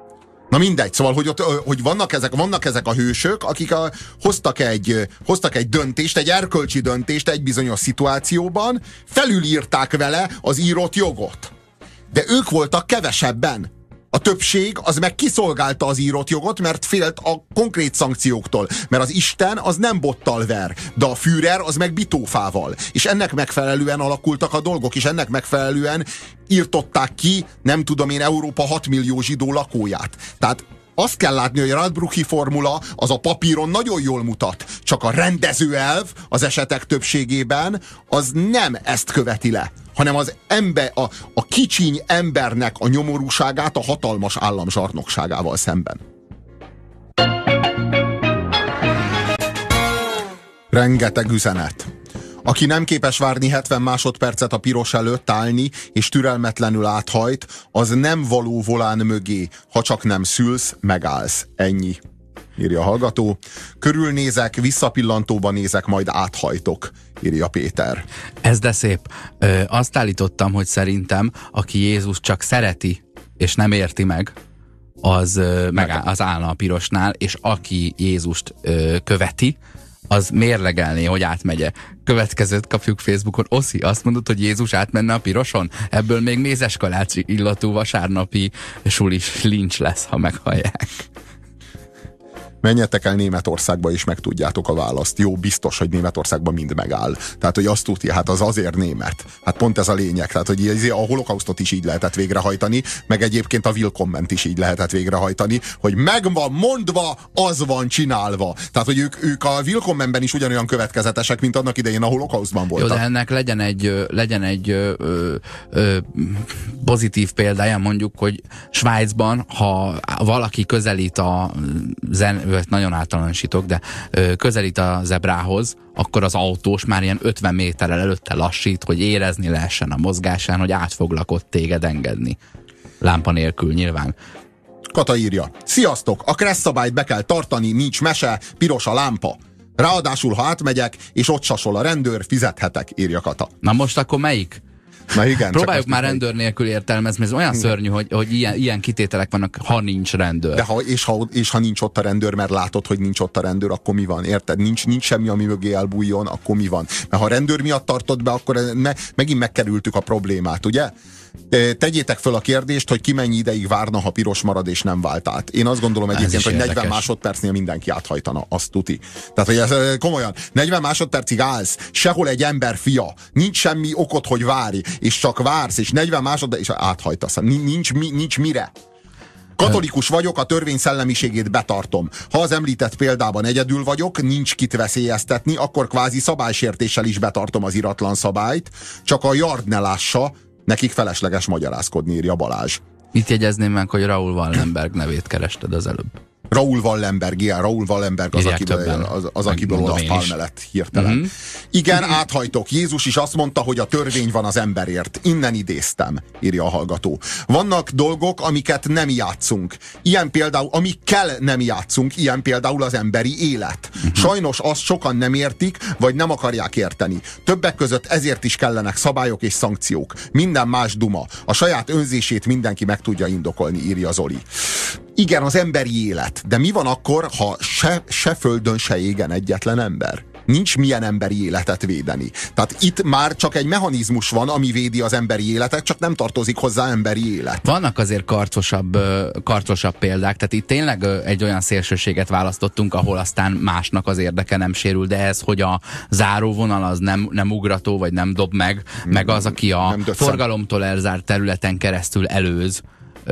Na mindegy, szóval, hogy vannak ezek a hősök, akik hoztak egy döntést, egy erkölcsi döntést egy bizonyos szituációban, felülírták vele az írott jogot. De ők voltak kevesebben. A többség az meg kiszolgálta az írott jogot, mert félt a konkrét szankcióktól. Mert az Isten az nem bottal ver, de a Führer az meg bitófával. És ennek megfelelően alakultak a dolgok, és ennek megfelelően írtották ki, nem tudom én, Európa 6 millió zsidó lakóját. Tehát azt kell látni, hogy a Radbruchi formula az a papíron nagyon jól mutat. Csak a rendezőelv az esetek többségében az nem ezt követi le, hanem az a kicsiny embernek a nyomorúságát a hatalmas állam zsarnokságával szemben. Rengeteg üzenet. Aki nem képes várni 70 másodpercet a piros előtt állni, és türelmetlenül áthajt, az nem való volán mögé. Ha csak nem szülsz, megállsz. Ennyi, írja a hallgató. Körülnézek, visszapillantóba nézek, majd áthajtok, írja Péter. Ez de szép. Azt állítottam, hogy szerintem, aki Jézus csak szereti, és nem érti meg, az állna a pirosnál, és aki Jézust követi, az mérlegelné, hogy átmegye. Következőt kapjuk Facebookon. Oszi, azt mondod, hogy Jézus átmenne a piroson? Ebből még mézeskalács illatú vasárnapi sulis lincs lesz, ha meghallják. Menjetek el Németországba, és megtudjátok a választ. Jó, biztos, hogy Németországban mind megáll. Tehát, hogy azt tudja, hát az azért német. Hát pont ez a lényeg. Tehát, hogy a holokausztot is így lehetett végrehajtani, meg egyébként a Willkomment is így lehetett végrehajtani, hogy meg van mondva, az van csinálva. Tehát, hogy ők a Willkommenben is ugyanolyan következetesek, mint annak idején a holokausztban voltak. Jó, de ennek legyen egy pozitív példája, mondjuk, hogy Svájcban, ha valaki közelít nagyon általánosítok, de közelít a zebrához, akkor az autós már ilyen 50 méterrel előtte lassít, hogy érezni lehessen a mozgásán, hogy át foglak ott téged engedni. Lámpa nélkül nyilván. Kata írja: sziasztok, a kressz szabályt be kell tartani, nincs mese, piros a lámpa. Ráadásul, ha átmegyek, és ott sasol a rendőr, fizethetek, írja Kata. Na most akkor melyik? Na igen, próbáljuk már rendőr nélkül értelmezni, ez olyan szörnyű, hogy ilyen kitételek vannak, ha nincs rendőr. De ha nincs ott a rendőr, mert látod, hogy nincs ott a rendőr, akkor mi van? Érted? Nincs semmi, ami mögé elbújjon, akkor mi van? Mert ha a rendőr miatt tartod be, akkor megint megkerültük a problémát, ugye? Tegyétek föl a kérdést, hogy ki mennyi ideig várna, ha piros marad és nem vált át. Én azt gondolom egyébként, hogy 40 másodpercnél mindenki áthajtana, azt tuti. Tehát, hogy ez komolyan, 40 másodpercig állsz, sehol egy ember fia, nincs semmi okod, hogy várj, és csak vársz, és 40 másodperc, és áthajtasz. Nincs mire. Katolikus vagyok, a törvény szellemiségét betartom. Ha az említett példában egyedül vagyok, nincs kit veszélyeztetni, akkor kvázi szabálysértéssel is betartom az iratlan szabályt, csak a yard ne lássa, nekik felesleges magyarázkodni, írja Balázs. Mit jegyezném meg, hogy Raoul Wallenberg nevét kerested az előbb? Raoul Wallenberg, igen, Raoul Wallenberg az, akiből Olaf Palme lett hirtelen. Igen, áthajtok. Jézus is azt mondta, hogy a törvény van az emberért. Innen idéztem, írja a hallgató. Vannak dolgok, amiket nem játszunk. Ilyen például, amikkel nem játszunk, ilyen például az emberi élet. Sajnos azt sokan nem értik, vagy nem akarják érteni. Többek között ezért is kellenek szabályok és szankciók. Minden más duma. A saját önzését mindenki meg tudja indokolni, írja Zoli. Igen, az emberi élet. De mi van akkor, ha se földön, se égen egyetlen ember? Nincs milyen emberi életet védeni. Tehát itt már csak egy mechanizmus van, ami védi az emberi életet, csak nem tartozik hozzá emberi élet. Vannak azért karcosabb példák, tehát itt tényleg egy olyan szélsőséget választottunk, ahol aztán másnak az érdeke nem sérül, de ez, hogy a záróvonal az nem ugrató, vagy nem dob meg az, aki a forgalomtól elzárt területen keresztül előz,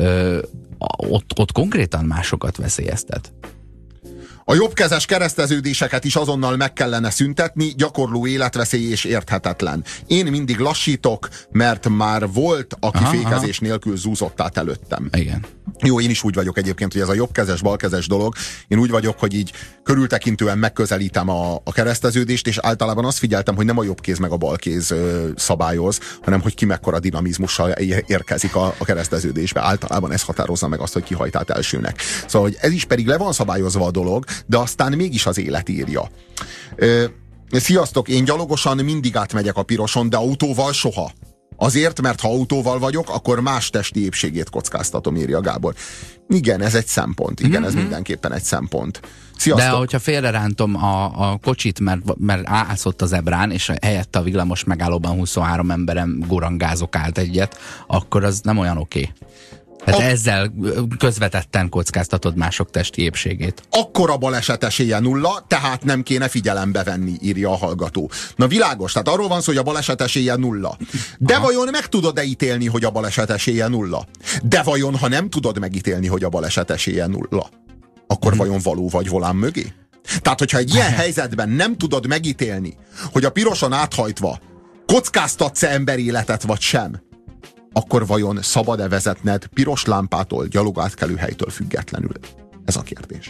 ott konkrétan másokat veszélyeztet. A jobbkezes kereszteződéseket is azonnal meg kellene szüntetni, gyakorló életveszély és érthetetlen. Én mindig lassítok, mert már volt, aki fékezés nélkül zúzott át előttem. Igen. Jó, én is úgy vagyok egyébként, hogy ez a jobbkezes, balkezes dolog, én úgy vagyok, hogy így körültekintően megközelítem a kereszteződést, és általában azt figyeltem, hogy nem a jobb kéz meg a bal kéz szabályoz, hanem hogy ki mekkora dinamizmussal érkezik a kereszteződésbe. Általában ez határozza meg azt, hogy ki hajt át elsőnek. Szóval, hogy ez is pedig le van szabályozva a dolog, de aztán mégis az élet írja. Sziasztok, én gyalogosan mindig átmegyek a piroson, de autóval soha. Azért, mert ha autóval vagyok, akkor más testi épségét kockáztatom, írja Gábor. Igen, ez egy szempont. Igen, ez mindenképpen egy szempont. Sziasztok! De hogyha félrerántom a kocsit, mert ászott a zebrán, és helyette a villamos megállóban 23 emberem gurangázok állt egyet, akkor az nem olyan oké. Tehát ezzel közvetetten kockáztatod mások testi épségét. Akkor a baleset esélye 0, tehát nem kéne figyelembe venni, írja a hallgató. Na világos, tehát arról van szó, hogy a baleset esélye 0. De vajon meg tudod-e ítélni, hogy a baleset esélye 0? De vajon, ha nem tudod megítélni, hogy a baleset esélye 0, akkor vajon való vagy volán mögé? Tehát, hogyha egy ilyen helyzetben nem tudod megítélni, hogy a piroson áthajtva kockáztatsz-e emberéletet vagy sem, akkor vajon szabad-e vezetned piros lámpától, gyalogátkelő helytől függetlenül? Ez a kérdés.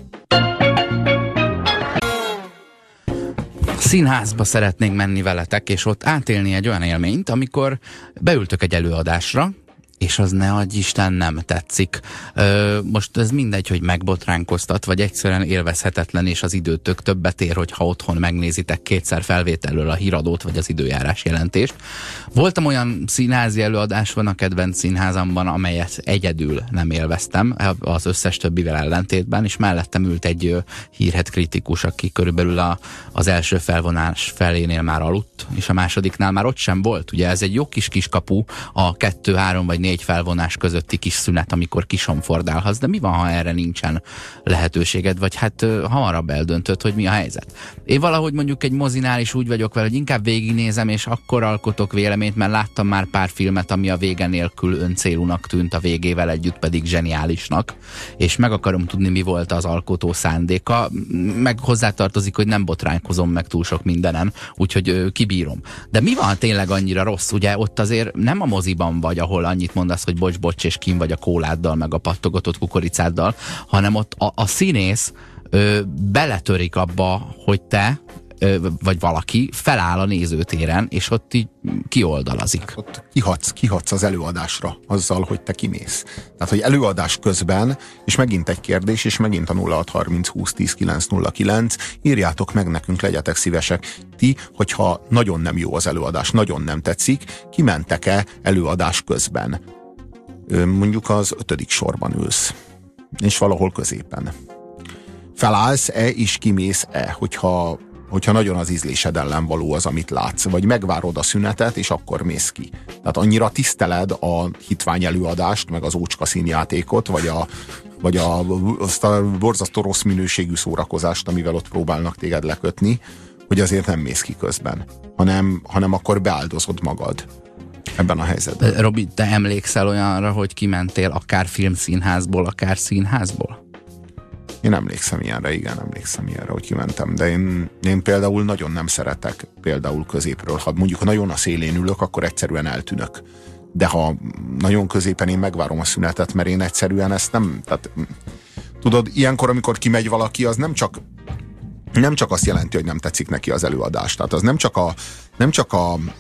Színházba szeretnénk menni veletek, és ott átélni egy olyan élményt, amikor beültök egy előadásra, és az ne adj Isten nem tetszik. Most ez mindegy, hogy megbotránkoztat, vagy egyszerűen élvezhetetlen, és az időtök többet ér, hogyha otthon megnézitek kétszer felvételről a híradót, vagy az időjárás jelentést. Voltam olyan színházi előadás, van a kedvenc színházamban, amelyet egyedül nem élveztem, az összes többivel ellentétben, és mellettem ült egy hírhedt kritikus, aki körülbelül az első felvonás felénél már aludt, és a másodiknál már ott sem volt. Ugye ez egy jó kis kiskapu, a 2, 3 vagy 4 felvonás közötti kis szünet, amikor kisomfordálhatsz, de mi van, ha erre nincsen lehetőséged, vagy hát hamarabb eldöntöd, hogy mi a helyzet. Én valahogy mondjuk egy mozinál is úgy vagyok vele, hogy inkább végignézem, és akkor alkotok véleményt, mert láttam már pár filmet, ami a vége nélkül öncélúnak tűnt, a végével együtt pedig zseniálisnak, és meg akarom tudni, mi volt az alkotó szándéka, meg hozzátartozik, hogy nem botránkozom meg túl sok mindenen, úgyhogy kibírom. De mi van tényleg annyira rossz? Ugye ott azért nem a moziban vagy, ahol annyit mondasz, hogy bocs, és kim vagy a kóláddal, meg a pattogatott kukoricáddal, hanem ott a színész beletörik abba, hogy te, vagy valaki feláll a nézőtéren, és ott így kioldalazik. Ott kihatsz az előadásra azzal, hogy te kimész. Tehát, hogy előadás közben, és megint egy kérdés, és megint a 0630 20 10 909, írjátok meg nekünk, legyetek szívesek. Ti, hogyha nagyon nem jó az előadás, nagyon nem tetszik, kimentek-e előadás közben? Mondjuk az 5. sorban ülsz, és valahol középen. Felállsz-e, és kimész-e, hogyha nagyon az ízlésed ellen való az, amit látsz, vagy megvárod a szünetet, és akkor mész ki. Tehát annyira tiszteled a hitvány előadást, meg az ócska színjátékot, vagy azt a borzasztó rossz minőségű szórakozást, amivel ott próbálnak téged lekötni, hogy azért nem mész ki közben, hanem akkor beáldozod magad ebben a helyzetben. Robi, te emlékszel olyanra, hogy kimentél akár filmszínházból, akár színházból? Én emlékszem ilyenre, hogy kimentem, de én például nagyon nem szeretek például középről. Ha mondjuk nagyon a szélén ülök, akkor egyszerűen eltűnök. De ha nagyon középen, én megvárom a szünetet, mert én egyszerűen ezt nem... Tehát, tudod, ilyenkor, amikor kimegy valaki, az nem csak azt jelenti, hogy nem tetszik neki az előadás. Tehát az nem csak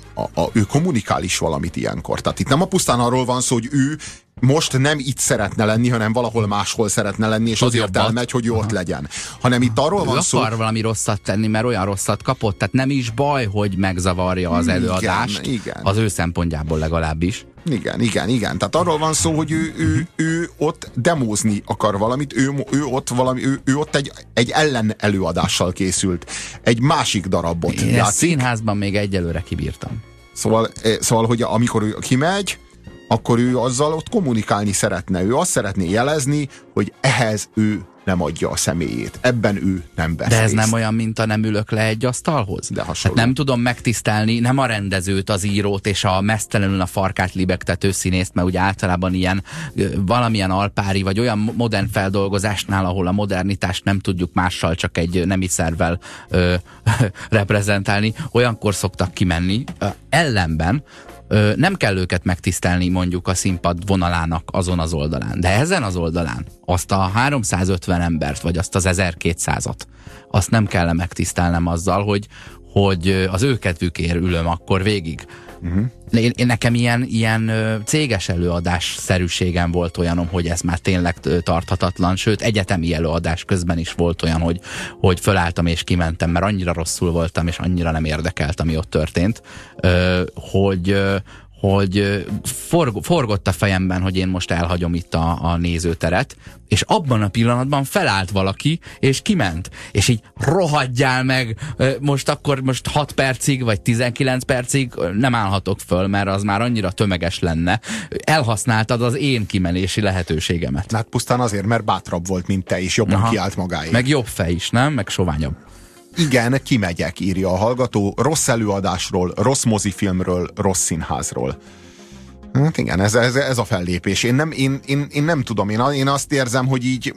ő kommunikál is valamit ilyenkor. Tehát itt nem a pusztán arról van szó, hogy ő most nem itt szeretne lenni, hanem valahol máshol szeretne lenni, és azért elmegy, hogy ő ott legyen. Hanem itt arról van szó... akar valami rosszat tenni, mert olyan rosszat kapott, tehát nem is baj, hogy megzavarja az előadást, igen. Az ő szempontjából legalábbis. Igen. Tehát arról van szó, hogy ő ott demózni akar valamit, ő ott egy ellen előadással készült. Egy másik darabot játszik. Színházban még egyelőre kibírtam. Szóval, hogy amikor ő kimegy, akkor ő azzal ott kommunikálni szeretne. Ő azt szeretné jelezni, hogy ehhez ő nem adja a személyét. Ebben ő nem vesz De ez részt. nem olyan, mint a nem ülök le egy asztalhoz? De hasonló. Hát nem tudom megtisztelni, nem a rendezőt, az írót és a meztelenül a farkát libegtető színészt, mert ugye általában ilyen valamilyen alpári, vagy olyan modern feldolgozásnál, ahol a modernitást nem tudjuk mással, csak egy nemi szervvel reprezentálni, olyankor szoktak kimenni. Ellenben nem kell őket megtisztelni mondjuk a színpad vonalának azon az oldalán. De ezen az oldalán azt a 350 embert, vagy azt az 1200-at, azt nem kell megtisztelnem azzal, hogy az ő kedvükért ülöm akkor végig. Én nekem ilyen céges előadás-szerűségem volt olyanom, hogy ez már tényleg tarthatatlan, sőt egyetemi előadás közben is volt olyan, hogy fölálltam és kimentem, mert annyira rosszul voltam, és annyira nem érdekelt, ami ott történt, hogy forgott a fejemben, hogy én most elhagyom itt a nézőteret, és abban a pillanatban felállt valaki, és kiment. És így rohadjál meg, most 6 percig, vagy 19 percig nem állhatok föl, mert az már annyira tömeges lenne. Elhasználtad az én kimenési lehetőségemet. Hát pusztán azért, mert bátrabb volt, mint te, és jobban kiállt magáért. Meg jobb fej is, nem? Meg soványabb. Igen, kimegyek, írja a hallgató. Rossz előadásról, rossz mozifilmről, rossz színházról. Hát igen, ez a fellépés. Én nem tudom, én azt érzem, hogy így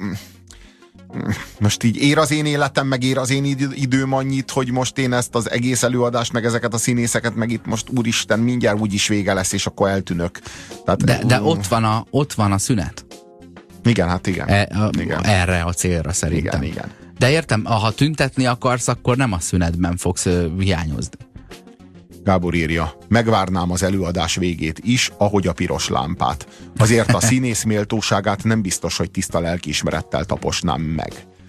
most így ér az én életem, meg ér az én időm annyit, hogy most én ezt az egész előadást, meg ezeket a színészeket, meg itt most úristen, mindjárt úgyis vége lesz, és akkor eltűnök. Tehát, de ott van a szünet. Igen, hát igen. Igen. Erre a célra szerintem. Igen. De értem, ha tüntetni akarsz, akkor nem a szünetben fogsz hiányozni. Gábor írja, megvárnám az előadás végét is, ahogy a piros lámpát. Azért a színész méltóságát nem biztos, hogy tiszta lelkiismerettel taposnám meg.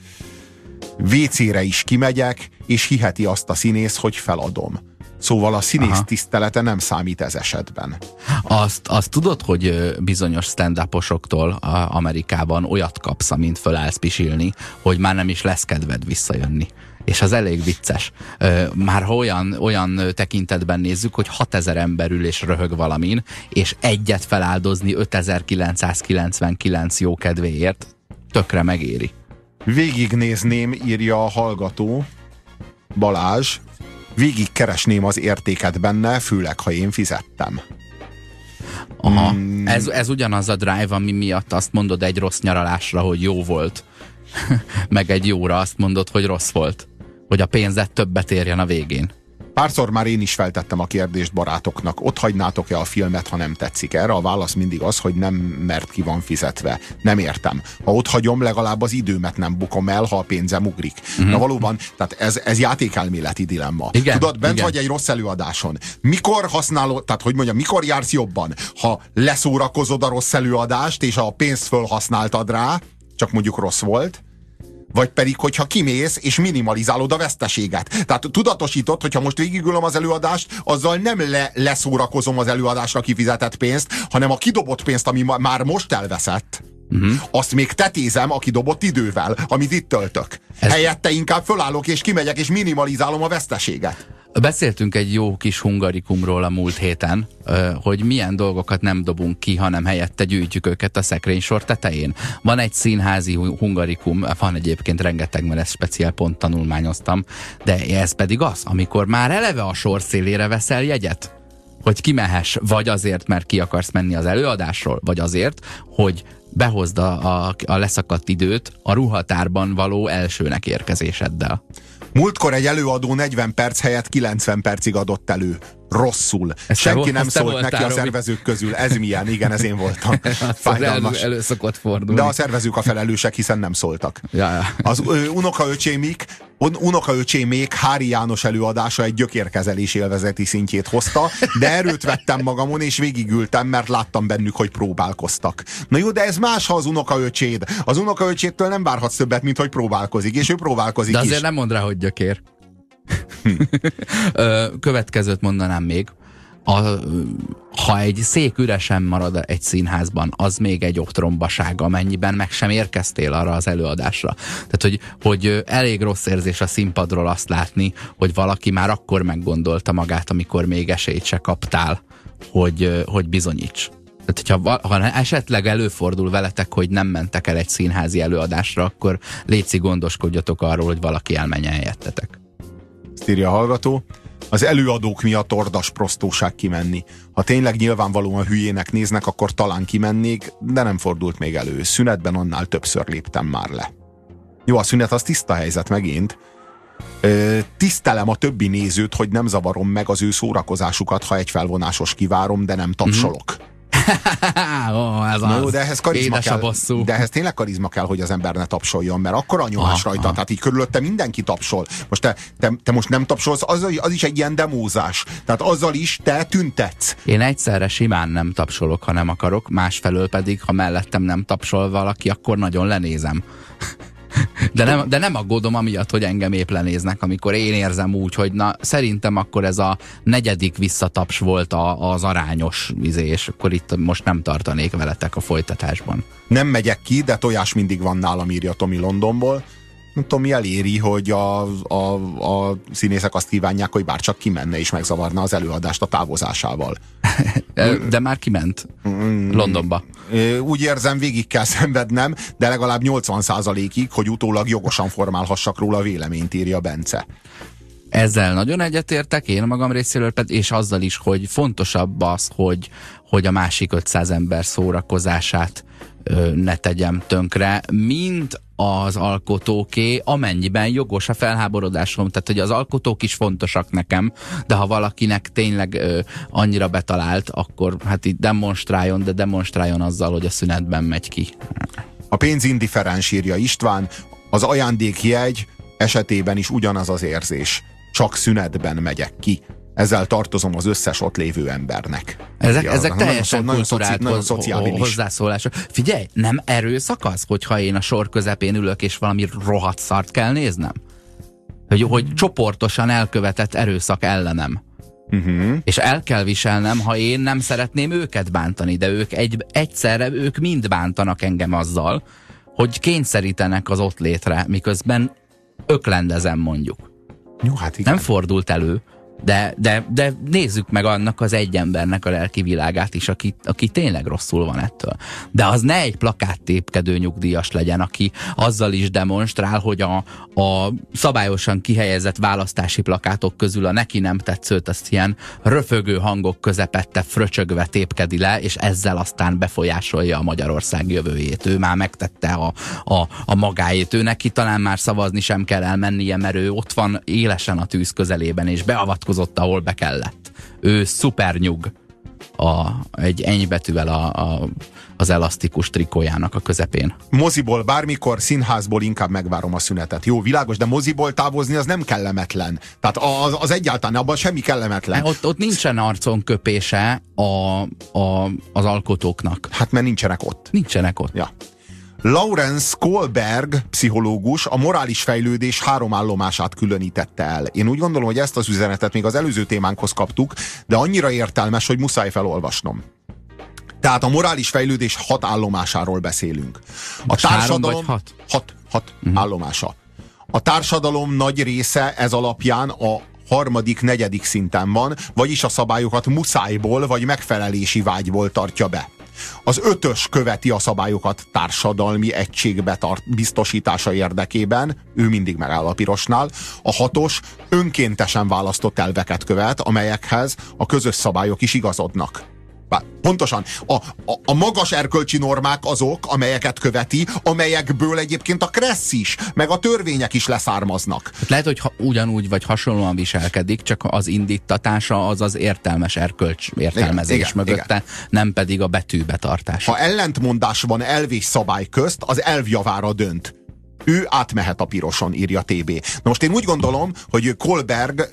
WC-re is kimegyek, és hiheti azt a színész, hogy feladom. Szóval a színész tisztelete nem számít ez esetben. Azt tudod, hogy bizonyos stand-uposoktól Amerikában olyat kapsz, amint fölállsz pisilni, hogy már nem is lesz kedved visszajönni. És az elég vicces. Már ha olyan tekintetben nézzük, hogy 6000 ember ül és röhög valamin, és egyet feláldozni 5999 jó kedvéért, tökre megéri. Végignézném, írja a hallgató, Balázs, végig keresném az értéket benne, főleg, ha én fizettem. Aha. Ez ugyanaz a drive, ami miatt azt mondod egy rossz nyaralásra, hogy jó volt. Meg egy jóra azt mondod, hogy rossz volt. Hogy a pénzed többet érjen a végén. Párszor már én is feltettem a kérdést barátoknak, ott hagynátok-e a filmet, ha nem tetszik? Erre a válasz mindig az, hogy nem, mert ki van fizetve. Nem értem. Ha ott hagyom, legalább az időmet nem bukom el, ha a pénzem ugrik. Na valóban, tehát ez játékelméleti dilemma. Igen, tudod, bent vagy egy rossz előadáson. Mikor használod, tehát hogy mondjam, mikor jársz jobban? Ha leszórakozod a rossz előadást, és a pénzt fölhasználtad rá, csak mondjuk rossz volt, vagy pedig, hogyha kimész és minimalizálod a veszteséget. Tehát tudatosított, hogyha most végigülöm az előadást, azzal nem leszórakozom az előadásra kifizetett pénzt, hanem a kidobott pénzt, ami már most elveszett, azt még tetézem a kidobott idővel, amit itt töltök. Helyette inkább fölállok és kimegyek és minimalizálom a veszteséget. Beszéltünk egy jó kis hungarikumról a múlt héten, hogy milyen dolgokat nem dobunk ki, hanem helyette gyűjtjük őket a szekrénysor tetején. Van egy színházi hungarikum, van egyébként rengeteg, mert ezt speciál pont tanulmányoztam, de ez pedig az, amikor már eleve a sor szélére veszel jegyet, hogy kimehess, vagy azért, mert ki akarsz menni az előadásról, vagy azért, hogy behozd a leszakadt időt a ruhatárban való elsőnek érkezéseddel. Múltkor egy előadó 40 perc helyett 90 percig adott elő. Rosszul. Senki nem szólt neki a szervezők közül. Ez milyen? Igen, ez én voltam. Fájdalmas. Elő szokott fordulni. De a szervezők a felelősek, hiszen nem szóltak. Ja. Az unokaöcsémék Hári János előadása egy gyökérkezelés élvezeti szintjét hozta, de erőt vettem magamon, és végigültem, mert láttam bennük, hogy próbálkoztak. Na jó, de ez más, ha az unokaöcséd. Az unokaöcsétől nem várhatsz többet, mint hogy próbálkozik, és ő próbálkozik is. De azért nem mondd rá, hogy gyökér. Következőt mondanám még. Ha egy szék üresen marad egy színházban, az még egy otrombaság, amennyiben meg sem érkeztél arra az előadásra. Tehát, hogy elég rossz érzés a színpadról azt látni, hogy valaki már akkor meggondolta magát, amikor még esélyt se kaptál, hogy bizonyíts. Tehát, ha esetleg előfordul veletek, hogy nem mentek el egy színházi előadásra, akkor létszik, gondoskodjatok arról, hogy valaki elmenjen helyettetek. Ezt írja a hallgató. Az előadók miatt ordas prostóság kimenni. Ha tényleg nyilvánvalóan hülyének néznek, akkor talán kimennék, de nem fordult még elő. Szünetben annál többször léptem már le. Jó, a szünet az tiszta helyzet megint. Tisztelem a többi nézőt, hogy nem zavarom meg az ő szórakozásukat, ha egy felvonásos kivárom, de nem tapsolok. Ez no, de ehhez karizma kell, bosszú. de ehhez tényleg karizma kell, hogy az ember ne tapsoljon, mert akkor a nyomás rajta, tehát így körülötte mindenki tapsol. Most te most nem tapsolsz, az is egy ilyen demózás. Tehát azzal is te tüntetsz. Én egyszerre simán nem tapsolok, ha nem akarok, másfelől pedig, ha mellettem nem tapsol valaki, akkor nagyon lenézem. De nem aggódom amiatt, hogy engem épp lenéznek, amikor én érzem úgy, hogy na, szerintem akkor ez a 4. visszataps volt az arányos és akkor itt most nem tartanék veletek a folytatásban. Nem megyek ki, de tojás mindig van nálam, írja Tomi Londonból. Tomi eléri, hogy a színészek azt kívánják, hogy bárcsak kimenne és megzavarna az előadást a távozásával. De már kiment Londonba. Úgy érzem, végig kell szenvednem, de legalább 80%-ig, hogy utólag jogosan formálhassak róla véleményt, írja Bence. Ezzel nagyon egyetértek, én magam részéről, és azzal is, hogy fontosabb az, hogy a másik 500 ember szórakozását ne tegyem tönkre, mint az alkotóké, amennyiben jogos a felháborodásom. Tehát, hogy az alkotók is fontosak nekem, de ha valakinek tényleg annyira betalált, akkor hát itt demonstráljon azzal, hogy a szünetben megy ki. A pénz indiferens, írja István, az ajándékjegy esetében is ugyanaz az érzés. Csak szünetben megyek ki. Ezzel tartozom az összes ott lévő embernek. Ezek teljesen kulturált szociális hozzászólások. Figyelj, nem erőszak az, hogyha én a sor közepén ülök, és valami rohadt szart kell néznem? Hogy csoportosan elkövetett erőszak ellenem. És el kell viselnem, ha én nem szeretném őket bántani, de ők egyszerre ők mind bántanak engem azzal, hogy kényszerítenek az ott létre, miközben öklendezem mondjuk. Jó, hát igen. Nem fordult elő, de nézzük meg annak az egy embernek a lelki világát is, aki tényleg rosszul van ettől. De az ne egy plakáttépkedő nyugdíjas legyen, aki azzal is demonstrál, hogy a szabályosan kihelyezett választási plakátok közül a neki nem tetszőt azt ilyen röfögő hangok közepette fröcsögve tépkedi le, és ezzel aztán befolyásolja a Magyarország jövőjét. Ő már megtette a magáét. Ő neki talán már szavazni sem kell elmennie, mert ő ott van élesen a tűz közelében, és beavatkozott, ahol be kellett. Ő szuper nyug egy enybetűvel az elasztikus trikójának a közepén. Moziból bármikor, színházból inkább megvárom a szünetet. Jó, világos, de moziból távozni az nem kellemetlen. Tehát az egyáltalán abban semmi kellemetlen. Ott nincsen arcon köpése az alkotóknak. Hát mert nincsenek ott. Nincsenek ott. Ja. Lawrence Kohlberg pszichológus a morális fejlődés 3 állomását különítette el. Én úgy gondolom, hogy ezt az üzenetet még az előző témánkhoz kaptuk, de annyira értelmes, hogy muszáj felolvasnom. Tehát a morális fejlődés 6 állomásáról beszélünk. A társadalom 6 állomása. A társadalom nagy része ez alapján a 3., 4. szinten van, vagyis a szabályokat muszájból vagy megfelelési vágyból tartja be. Az 5. követi a szabályokat társadalmi egységbe biztosítása érdekében, ő mindig megáll a pirosnál. A 6. önkéntesen választott elveket követ, amelyekhez a közös szabályok is igazodnak. Pontosan, a magas erkölcsi normák azok, amelyeket követi, amelyekből egyébként a kressz is, meg a törvények is leszármaznak. Lehet, hogy ugyanúgy vagy hasonlóan viselkedik, csak az indítatása az az értelmes erkölcs értelmezés igen, mögötte, igen. Nem pedig a betű betartása. Ha ellentmondás van elv és szabály közt, az elv javára dönt. Ő átmehet a piroson, írja TB. Na most én úgy gondolom, hogy Kohlberg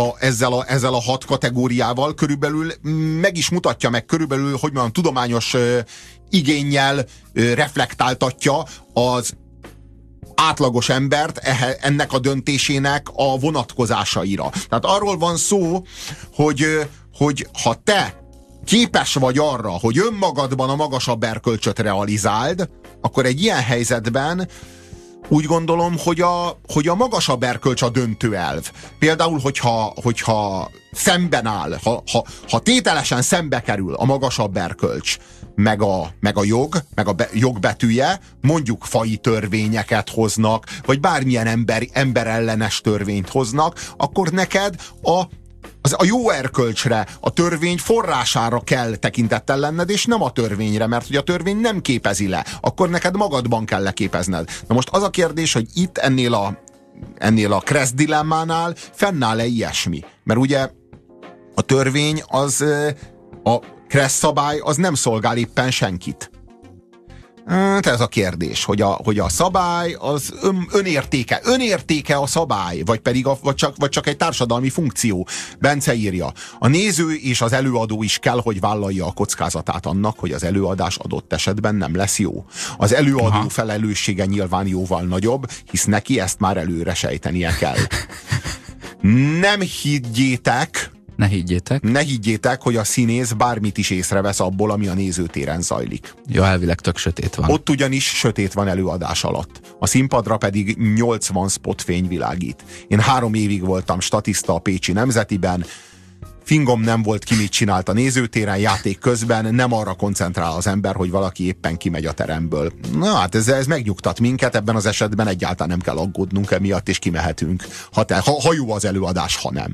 ezzel a 6 kategóriával körülbelül meg is mutatja meg, körülbelül, hogy mondjam, tudományos igénnyel reflektáltatja az átlagos embert ennek a döntésének a vonatkozásaira. Tehát arról van szó, hogy ha te képes vagy arra, hogy önmagadban a magasabb erkölcsöt realizáld, akkor egy ilyen helyzetben úgy gondolom, hogy a magasabb erkölcs a döntő elv. Például, hogyha szemben áll, ha tételesen szembe kerül a magasabb erkölcs, meg a jog, meg a jogbetűje, mondjuk faji törvényeket hoznak, vagy bármilyen emberellenes törvényt hoznak, akkor neked a jó erkölcsre, a törvény forrására kell tekintettel lenned, és nem a törvényre, mert hogy a törvény nem képezi le, akkor neked magadban kell leképezned. Na most az a kérdés, hogy itt ennél a kressz dilemmánál fennáll-e ilyesmi? Mert ugye a törvény a kressz szabály az nem szolgál éppen senkit. Hát ez a kérdés, hogy a szabály az önértéke a szabály, vagy csak egy társadalmi funkció. Bence írja, a néző és az előadó is kell, hogy vállalja a kockázatát annak, hogy az előadás adott esetben nem lesz jó. Az előadó felelőssége nyilván jóval nagyobb, hisz neki ezt már előre sejtenie kell. Ne higgyétek, hogy a színész bármit is észrevesz abból, ami a nézőtéren zajlik. Jó, elvileg tök sötét van. Ott ugyanis sötét van előadás alatt. A színpadra pedig 80 spotfény világít. Én 3 évig voltam statiszta a Pécsi Nemzetiben, fingom nem volt, ki mit csinált a nézőtéren, játék közben, nem arra koncentrál az ember, hogy valaki éppen kimegy a teremből. Na hát ez megnyugtat minket, ebben az esetben egyáltalán nem kell aggódnunk emiatt, és kimehetünk. Ha jó az előadás, ha nem.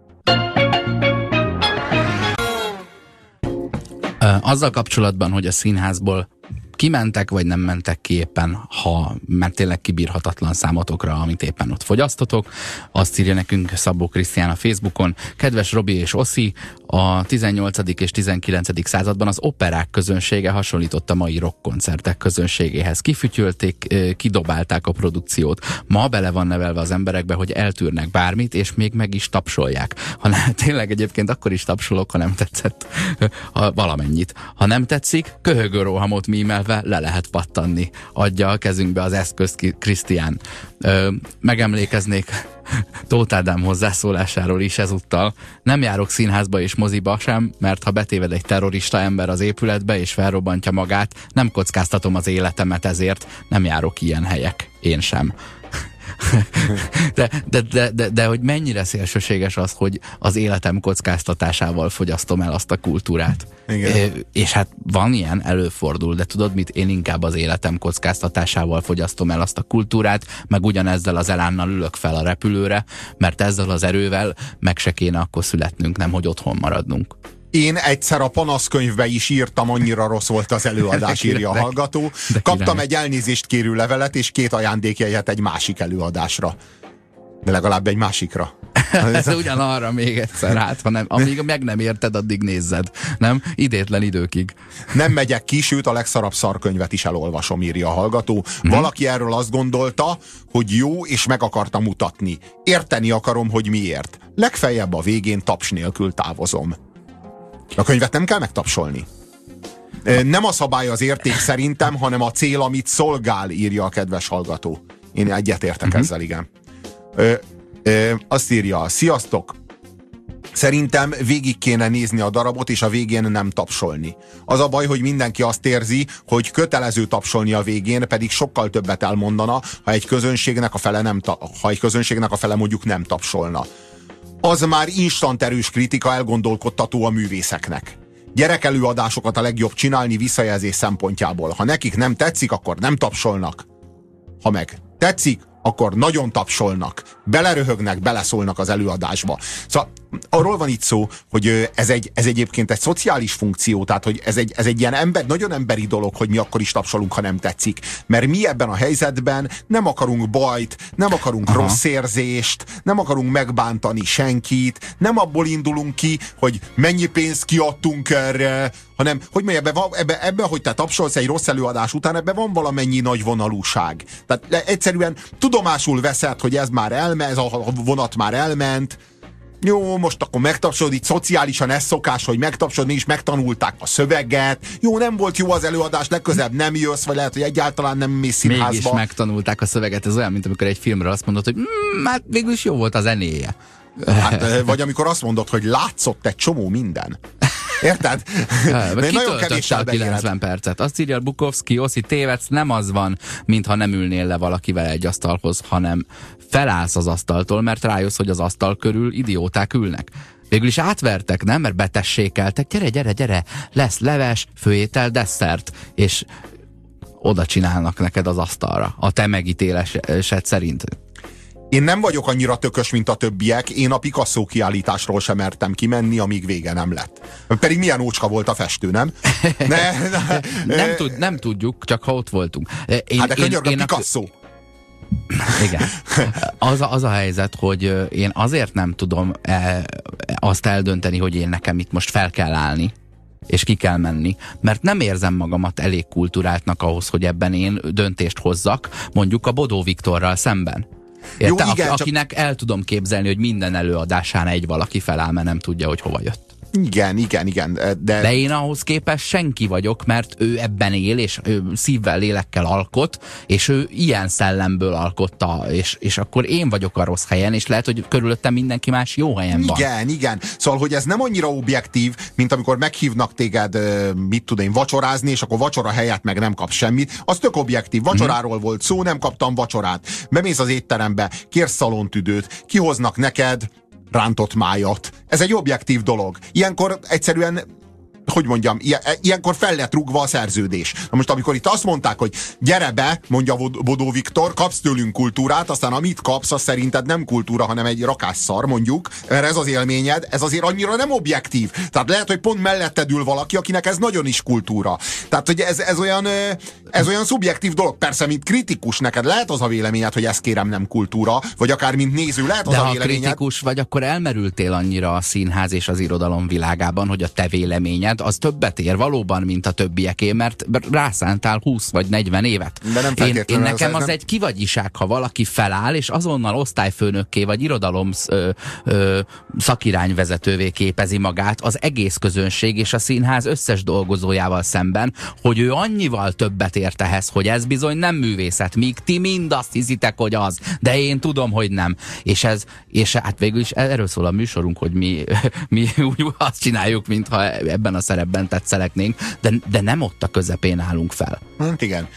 Azzal kapcsolatban, hogy a színházból kimentek, vagy nem mentek ki éppen, mert tényleg kibírhatatlan számotokra, amit éppen ott fogyasztotok. Azt írja nekünk Szabó Krisztián a Facebookon. Kedves Robi és Oszi, a 18. és 19. században az operák közönsége hasonlított a mai rockkoncertek közönségéhez. Kifütyölték, kidobálták a produkciót. Ma bele van nevelve az emberekbe, hogy eltűrnek bármit, és még meg is tapsolják. Tényleg egyébként akkor is tapsolok, ha nem tetszett valamennyit. Ha nem tetszik, köhögő rohamot mímelve le lehet pattanni. Adja a kezünkbe az eszközt Krisztián. Megemlékeznék Tóth Ádám hozzászólásáról is ezúttal. Nem járok színházba és moziba sem, mert ha betéved egy terrorista ember az épületbe és felrobbantja magát, nem kockáztatom az életemet, ezért nem járok ilyen helyek. Én sem. De hogy mennyire szélsőséges az, hogy az életem kockáztatásával fogyasztom el azt a kultúrát. És hát van ilyen, előfordul, de tudod mit, én inkább az életem kockáztatásával fogyasztom el azt a kultúrát, meg ugyanezzel az elánnal ülök fel a repülőre, mert ezzel az erővel meg se kéne akkor születnünk, nem hogy otthon maradnunk. Én egyszer a panaszkönyvbe is írtam, annyira rossz volt az előadás, írja a hallgató. Kaptam egy elnézést kérő levelet, és 2 ajándékjegyet egy másik előadásra. De legalább egy másikra. Ez ugyanarra még egyszer, hát, hanem amíg meg nem érted, addig nézzed. Nem? Idétlen időkig. Nem megyek ki, sőt a legszarabb szarkönyvet is elolvasom, írja a hallgató. Valaki erről azt gondolta, hogy jó, és meg akarta mutatni. Érteni akarom, hogy miért. Legfeljebb a végén taps nélkül távozom. A könyvet nem kell megtapsolni. Nem a szabály az érték szerintem, hanem a cél, amit szolgál, írja a kedves hallgató. Én egyetértek ezzel, igen. Azt írja, sziasztok! Szerintem végig kéne nézni a darabot, és a végén nem tapsolni. Az a baj, hogy mindenki azt érzi, hogy kötelező tapsolni a végén, pedig sokkal többet elmondana, ha egy közönségnek a fele mondjuk nem tapsolna. Az már instant erős kritika, elgondolkodtató a művészeknek. Gyerekelőadásokat a legjobb csinálni visszajelzés szempontjából. Ha nekik nem tetszik, akkor nem tapsolnak. Ha meg tetszik, akkor nagyon tapsolnak. Beleröhögnek, beleszólnak az előadásba. Szóval arról van itt szó, hogy ez egyébként egy szociális funkció, tehát hogy ez egy ilyen nagyon emberi dolog, hogy mi akkor is tapsolunk, ha nem tetszik. Mert mi ebben a helyzetben nem akarunk bajt, nem akarunk rossz érzést, nem akarunk megbántani senkit, nem abból indulunk ki, hogy mennyi pénzt kiadtunk erre, hanem, hogy mondja, ebben, hogy te tapsolsz egy rossz előadás után, ebben van valamennyi nagy vonalúság. Tehát egyszerűen tudomásul veszed, hogy ez a vonat már elment, jó, most akkor megtapsolod, így szociálisan ez szokás, hogy megtapsolod, és megtanulták a szöveget. Jó, nem volt jó az előadás, legközelebb nem jössz, vagy lehet, hogy egyáltalán nem mész színházba. Mégis megtanulták a szöveget, ez olyan, mint amikor egy filmről azt mondod, hogy hát végül is jó volt a zenéje. Hát, vagy amikor azt mondod, hogy látszott egy csomó minden. Érted? Nagyon kevéssel 90 percet. Azt írja Bukowski, Oszi, tévedsz, nem az van, mintha nem ülnél le valakivel egy asztalhoz, hanem felállsz az asztaltól, mert rájössz, hogy az asztal körül idióták ülnek. Végül is átvertek, nem? Mert betessékeltek. Gyere, lesz leves, főétel, desszert. És oda csinálnak neked az asztalra. A te megítélésed szerint. Én nem vagyok annyira tökös, mint a többiek, én a Picasso kiállításról sem mertem kimenni, amíg vége nem lett. Pedig milyen ócska volt a festő, nem? Nem tudjuk, csak ha ott voltunk. De könyörgöm, Picasso! Igen. Az a helyzet, hogy én azért nem tudom azt eldönteni, hogy én nekem itt most fel kell állni, és ki kell menni, mert nem érzem magamat elég kulturáltnak ahhoz, hogy ebben én döntést hozzak, mondjuk a Bodó Viktorral szemben. Érte? Jó, igen, akinek el tudom képzelni, hogy minden előadásán egy valaki feláll, mert nem tudja, hogy hova jött. Igen. De én ahhoz képest senki vagyok, mert ő ebben él, és ő szívvel, lélekkel alkot, és ő ilyen szellemből alkotta, és akkor én vagyok a rossz helyen, és lehet, hogy körülöttem mindenki más jó helyen van. Igen. Szóval, hogy ez nem annyira objektív, mint amikor meghívnak téged, mit tudom én, vacsorázni, és akkor vacsora helyett meg nem kapsz semmit. Az tök objektív. Vacsoráról volt szó, nem kaptam vacsorát. Bemész az étterembe, kérsz szalontüdőt, kihoznak neked rántott májat. Ez egy objektív dolog. Ilyenkor egyszerűen, hogy mondjam, ilyenkor fel lett rúgva a szerződés. Na most, amikor itt azt mondták, hogy gyere be, mondja Bodó Viktor, kapsz tőlünk kultúrát, aztán amit kapsz, az szerinted nem kultúra, hanem egy rakásszar, mondjuk, mert ez az élményed, ez azért annyira nem objektív. Tehát lehet, hogy pont melletted ül valaki, akinek ez nagyon is kultúra. Tehát, hogy ez olyan szubjektív dolog. Persze, mint kritikus neked lehet az a véleményed, hogy ezt kérem nem kultúra, vagy akár mint néző lehet az de a véleményed. véleményed. De ha kritikus vagy, akkor elmerültél annyira a színház és az irodalom világában, hogy a te véleményed az többet ér valóban, mint a többieké, mert rászántál 20 vagy 40 évet. De nem én nekem az egy kivagyiság, ha valaki feláll, és azonnal osztályfőnökké vagy irodalom szakirányvezetővé képezi magát az egész közönség és a színház összes dolgozójával szemben, hogy ő annyival többet ért ehhez, hogy ez bizony nem művészet, míg ti mind azt hiszitek, hogy az, de én tudom, hogy nem. És hát végül is erről szól a műsorunk, hogy mi úgy azt csináljuk, mintha ebben a szerepben tetszeleknénk, de nem ott a közepén állunk fel. Hát igen.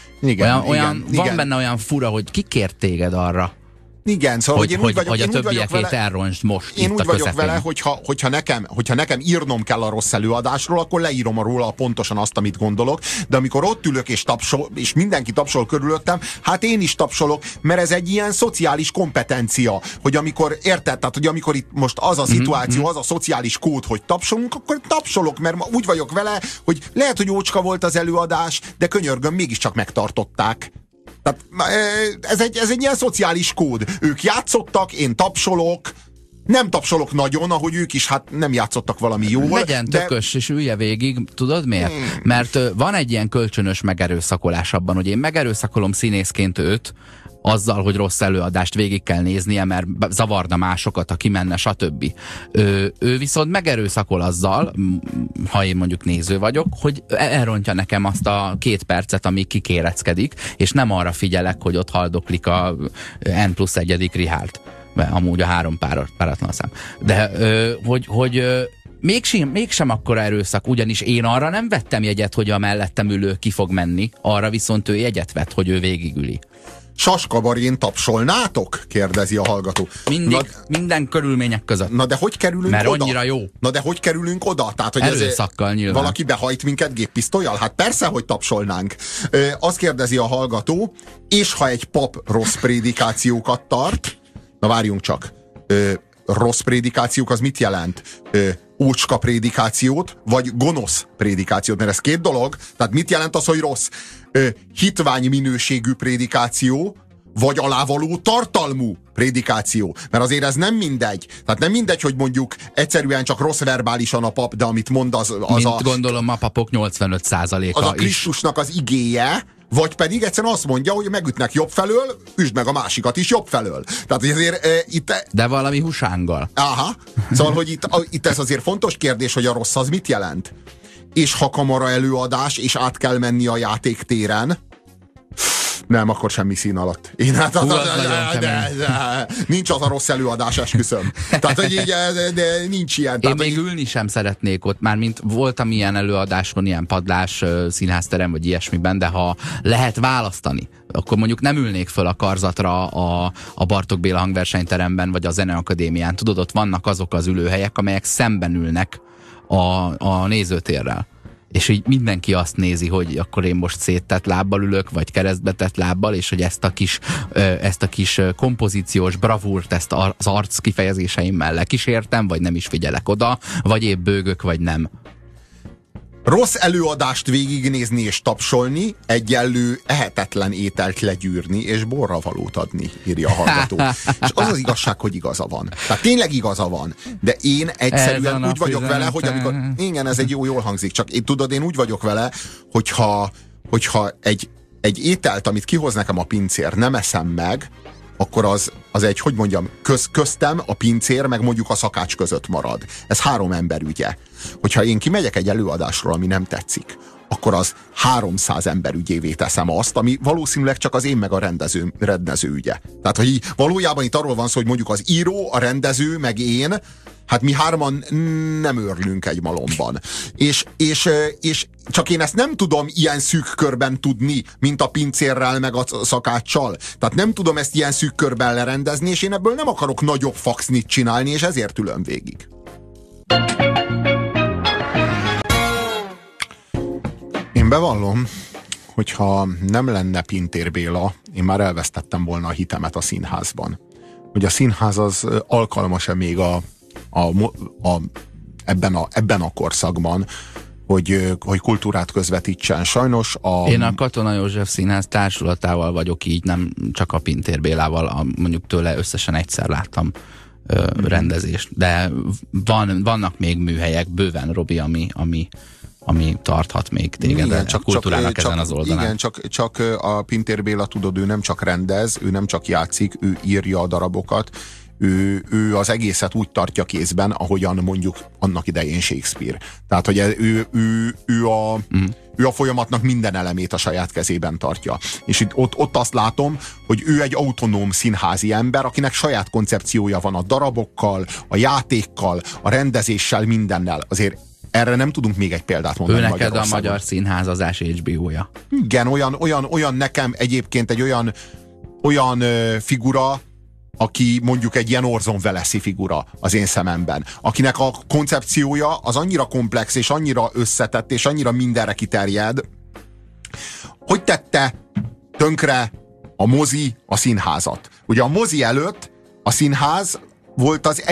Van benne olyan fura, hogy ki kért téged arra, igen, szóval, hogy a többiekét elrontsd most én itt úgy a vagyok közepén. vele, hogyha nekem írnom kell a rossz előadásról, akkor leírom róla pontosan azt, amit gondolok, de amikor ott ülök és tapsol, és mindenki tapsol körülöttem, hát én is tapsolok, mert ez egy ilyen szociális kompetencia, hogy amikor, érted, tehát hogy amikor itt most az a szituáció, az a szociális kód, hogy tapsolunk, akkor tapsolok, mert úgy vagyok vele, hogy lehet, hogy ócska volt az előadás, de könyörgöm, mégiscsak megtartották. Tehát ez egy ilyen szociális kód. Ők játszottak, én tapsolok, nem tapsolok nagyon, ahogy ők is hát nem játszottak valami jól. Legyen tökös, és ülje végig, tudod miért? Mert van egy ilyen kölcsönös megerőszakolás abban, hogy én megerőszakolom színészként őt, azzal, hogy rossz előadást végig kell néznie, mert zavarna másokat, aki menne, stb. Ő viszont megerőszakol azzal, ha én mondjuk néző vagyok, hogy elrontja nekem azt a 2 percet, amíg kikéreckedik, és nem arra figyelek, hogy ott haldoklik a N+1. Richárd. Amúgy a 3 páratlan szám. De hogy mégsem akkora erőszak, ugyanis én arra nem vettem jegyet, hogy a mellettem ülő ki fog menni, arra viszont ő jegyet vett, hogy ő végigüli. Saskabarén tapsolnátok? Kérdezi a hallgató. Minden körülmények között. Na de hogy kerülünk mert oda? Mert annyira jó. Na de hogy kerülünk oda? Tehát, hogy erőszakkal nyilván. Valaki behajt minket géppisztollyal? Hát persze, hogy tapsolnánk. Azt kérdezi a hallgató, és ha egy pap rossz prédikációkat tart, na várjunk csak, rossz prédikációk az mit jelent? Ócska prédikációt, vagy gonosz prédikációt? Mert ez 2 dolog, tehát mit jelent az, hogy rossz? Hitvány minőségű prédikáció, vagy alávaló tartalmú prédikáció. Mert azért ez nem mindegy. Tehát nem mindegy, hogy mondjuk egyszerűen csak rossz verbálisan a pap, de amit mond az gondolom a papok 85%-a az a Krisztusnak az igéje, vagy pedig egyszerűen azt mondja, hogy megütnek jobb felől, üsd meg a másikat is jobb felől. Tehát azért itt... De valami husánggal. Aha. Szóval, hogy itt ez azért fontos kérdés, hogy a rossz az mit jelent. És ha kamara előadás, és át kell menni a játéktéren, nem, akkor semmi szín alatt. Nincs az a rossz előadás, esküszöm. Tehát, hogy így, de nincs ilyen. Én tehát, még ülni sem szeretnék ott, mármint voltam ilyen előadáson, ilyen padlás színházterem, vagy ilyesmiben, de ha lehet választani, akkor mondjuk nem ülnék föl a karzatra a Bartók Béla hangversenyteremben, vagy a Zeneakadémián. Tudod, ott vannak azok az ülőhelyek, amelyek szemben ülnek a nézőtérrel. És így mindenki azt nézi, hogy akkor én most széttett lábbal ülök, vagy keresztbetett lábbal, és hogy ezt a kis kompozíciós bravúrt, ezt az arc kifejezéseimmel lekísértem, vagy nem is figyelek oda, vagy épp bőgök, vagy nem. Rossz előadást végignézni és tapsolni, egyenlő ehetetlen ételt legyűrni és borra valót adni, írja a hallgató. És az igazság, hogy igaza van. Tehát tényleg igaza van. De én egyszerűen úgy vagyok vele, hogy amikor... Igen, ez jól hangzik, csak én úgy vagyok vele, hogyha egy ételt, amit kihoz nekem a pincér, nem eszem meg, akkor az egy, hogy mondjam, köztem, a pincér, meg mondjuk a szakács között marad. Ez 3 ember ügye. Hogyha én kimegyek egy előadásról, ami nem tetszik, akkor az 300 ember ügyévé teszem azt, ami valószínűleg csak az én meg a rendező ügye. Tehát, hogy valójában itt arról van szó, hogy mondjuk az író, a rendező, meg én, hát mi 3-an nem őrlünk egy malomban. És csak én ezt nem tudom ilyen szűk körben tudni, mint a pincérrel, meg a szakáccsal. Tehát nem tudom ezt ilyen szűk körben lerendezni, és én ebből nem akarok nagyobb faxnit csinálni, és ezért ülöm végig. Én bevallom, hogyha nem lenne Pintér Béla, én már elvesztettem volna a hitemet a színházban. Hogy a színház az alkalmas-e még ebben a korszakban, hogy kultúrát közvetítsen. Sajnos Én a Katona József Színház társulatával vagyok így, nem csak a Pintér Bélával, mondjuk tőle összesen egyszer láttam rendezést. De vannak még műhelyek, bőven, Robi, ami tarthat még téged, igen, a kultúrának ezen az oldalán. Igen, csak a Pintér Béla, tudod, ő nem csak rendez, ő nem csak játszik, ő írja a darabokat, ő az egészet úgy tartja kézben, ahogyan mondjuk annak idején Shakespeare. Tehát, hogy ő a folyamatnak minden elemét a saját kezében tartja. És itt, ott azt látom, hogy ő egy autonóm színházi ember, akinek saját koncepciója van a darabokkal, a játékkal, a rendezéssel, mindennel. Azért erre nem tudunk még egy példát mondani. Ő neked a magyar színházazás HBO-ja. Igen, olyan nekem egyébként egy olyan figura, aki mondjuk egy ilyen Orson Welles-i figura az én szememben, akinek a koncepciója az annyira komplex, és annyira összetett, és annyira mindenre kiterjed, hogy tette tönkre a mozi a színházat. Ugye a mozi előtt a színház volt az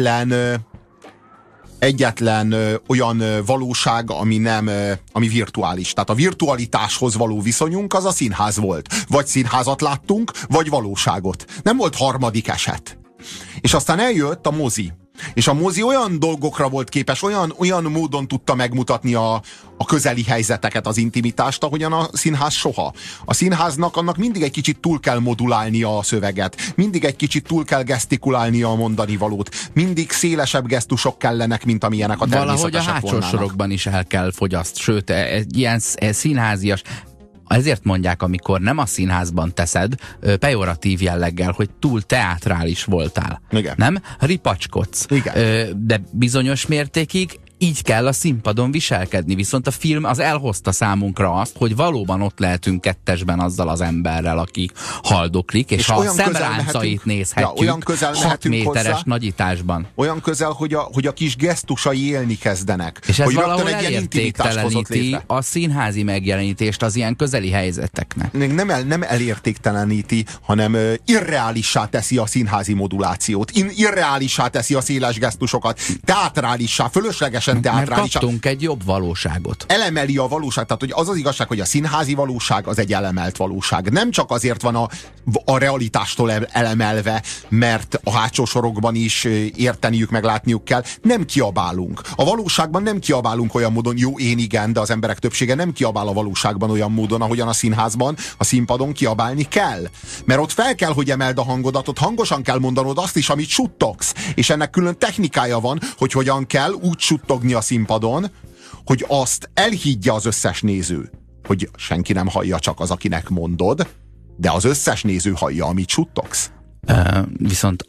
egyetlen olyan valóság, ami virtuális. Tehát a virtualitáshoz való viszonyunk az a színház volt. Vagy színházat láttunk, vagy valóságot. Nem volt harmadik eset. És aztán eljött a mozi. És a mozi olyan dolgokra volt képes, olyan módon tudta megmutatni a közeli helyzeteket, az intimitást, ahogyan a színház soha. A színháznak annak mindig egy kicsit túl kell modulálnia a szöveget, mindig egy kicsit túl kell gesztikulálnia a mondani valót, mindig szélesebb gesztusok kellenek, mint amilyenek a természetesek volnának. Valahogy a hátsó sorokban is el kell fogyaszt, sőt, egy ilyen színházias. Ezért mondják, amikor nem a színházban teszed, pejoratív jelleggel, hogy túl teátrális voltál. Igen. Nem? Ripacskodsz. Igen. De bizonyos mértékig így kell a színpadon viselkedni, viszont a film az elhozta számunkra azt, hogy valóban ott lehetünk kettesben azzal az emberrel, aki haldoklik, és a szemráncait nézhetjük 6 méteres hozzá, nagyításban. Olyan közel, hogy a kis gesztusai élni kezdenek. És ez hogy valahol elértékteleníti a színházi megjelenítést az ilyen közeli helyzeteknek. Nem elértékteleníti, hanem irreálissá teszi a színházi modulációt, irreálissá teszi a széles gesztusokat, teatrálissá, fölöslegesen mert kaptunk egy jobb valóságot. Elemeli a valóság, tehát hogy az az igazság, hogy a színházi valóság az egy elemelt valóság. Nem csak azért van a realitástól elemelve, mert a hátsó sorokban is érteniük, meg látniuk kell. Nem kiabálunk. A valóságban nem kiabálunk olyan módon, jó, én igen, de az emberek többsége nem kiabál a valóságban olyan módon, ahogyan a színházban, a színpadon kiabálni kell. Mert ott fel kell, hogy emeld a hangodat, ott hangosan kell mondanod azt is, amit suttogsz. És ennek külön technikája van, hogy hogyan kell úgy suttogni a színpadon, hogy azt elhiggye az összes néző, hogy senki nem hallja, csak az, akinek mondod, de az összes néző hallja, amit suttogsz. Viszont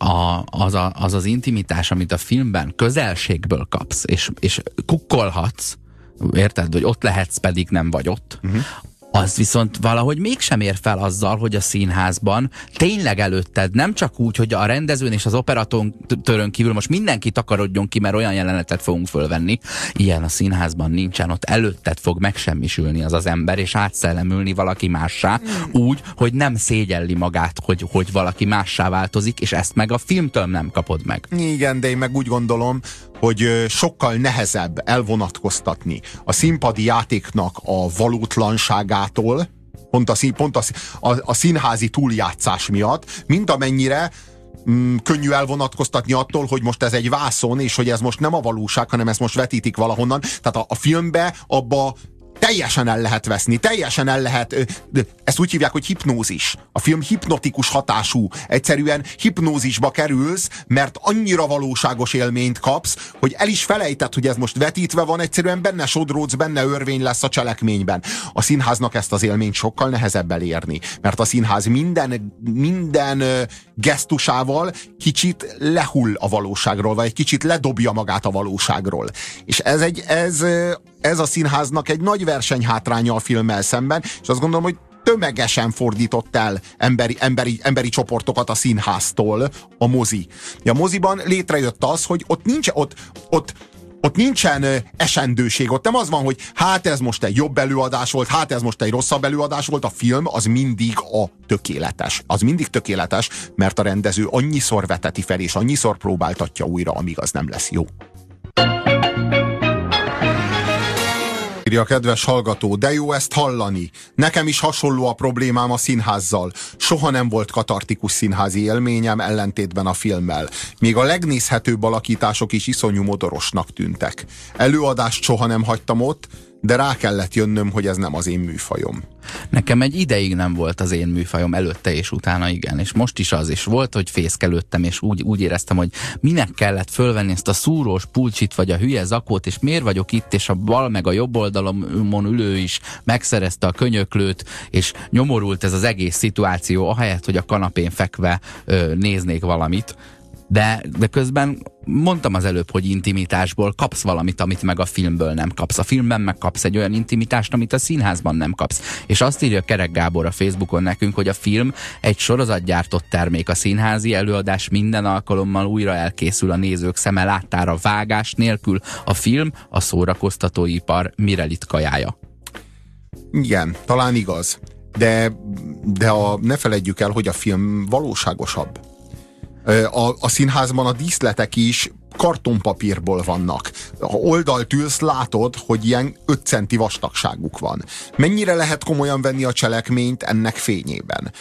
az intimitás, amit a filmben közelségből kapsz, és kukkolhatsz, érted, hogy ott lehetsz, pedig nem vagy ott, az viszont valahogy mégsem ér fel azzal, hogy a színházban tényleg előtted, nem csak úgy, hogy a rendezőn és az operatőrön kívül most mindenki takarodjon ki, mert olyan jelenetet fogunk fölvenni. Ilyen a színházban nincsen, ott előtted fog megsemmisülni az ember, és átszellemülni valaki mássá, úgy, hogy nem szégyelli magát, hogy valaki mássá változik, és ezt meg a filmtől nem kapod meg. Igen, de én meg úgy gondolom, hogy sokkal nehezebb elvonatkoztatni a színpadi játéknak a valótlanságától, pont a színházi túljátszás miatt, mint amennyire könnyű elvonatkoztatni attól, hogy most ez egy vászon, és hogy ez most nem a valóság, hanem ezt most vetítik valahonnan. Tehát a filmbe abba teljesen el lehet veszni, teljesen el lehet, ezt úgy hívják, hogy hipnózis. A film hipnotikus hatású. Egyszerűen hipnózisba kerülsz, mert annyira valóságos élményt kapsz, hogy el is felejted, hogy ez most vetítve van, egyszerűen benne sodródsz, benne örvény lesz a cselekményben. A színháznak ezt az élményt sokkal nehezebb elérni, mert a színház minden gesztusával kicsit lehull a valóságról, vagy egy kicsit ledobja magát a valóságról. És ez a színháznak egy nagy versenyhátránya a filmmel szemben, és azt gondolom, hogy tömegesen fordított el emberi csoportokat a színháztól a mozi. A moziban létrejött az, hogy ott nincsen esendőség, ott nem az van, hogy hát ez most egy jobb előadás volt, hát ez most egy rosszabb előadás volt, a film az mindig tökéletes. Az mindig tökéletes, mert a rendező annyiszor veteti fel, és annyiszor próbáltatja újra, amíg az nem lesz jó. A kedves hallgató, de jó ezt hallani. Nekem is hasonló a problémám a színházzal. Soha nem volt katartikus színházi élményem, ellentétben a filmmel. Még a legnézhetőbb alakítások is iszonyú modorosnak tűntek. Előadást soha nem hagytam ott, de rá kellett jönnöm, hogy ez nem az én műfajom. Nekem egy ideig nem volt az én műfajom, előtte és utána igen, és most is az, és volt, hogy fészkelődtem, és úgy éreztem, hogy minek kellett fölvenni ezt a szúrós pulcsit, vagy a hülye zakót, és miért vagyok itt, és a bal meg a jobb oldalon ülő is megszerezte a könyöklőt, és nyomorult ez az egész szituáció, ahelyett, hogy a kanapén fekve néznék valamit. De közben mondtam az előbb, hogy intimitásból kapsz valamit, amit meg a filmből nem kapsz. A filmben meg kapsz egy olyan intimitást, amit a színházban nem kapsz. És azt írja Kerek Gábor a Facebookon nekünk, hogy a film egy sorozatgyártott termék, a színházi előadás minden alkalommal újra elkészül a nézők szeme láttára, vágás nélkül. A film a szórakoztatóipar mirelit kajája. Igen, talán igaz. De ne feledjük el, hogy a film valóságosabb. A színházban a díszletek is kartonpapírból vannak. Ha oldalt ülsz, látod, hogy ilyen 5 centi vastagságuk van. Mennyire lehet komolyan venni a cselekményt ennek fényében?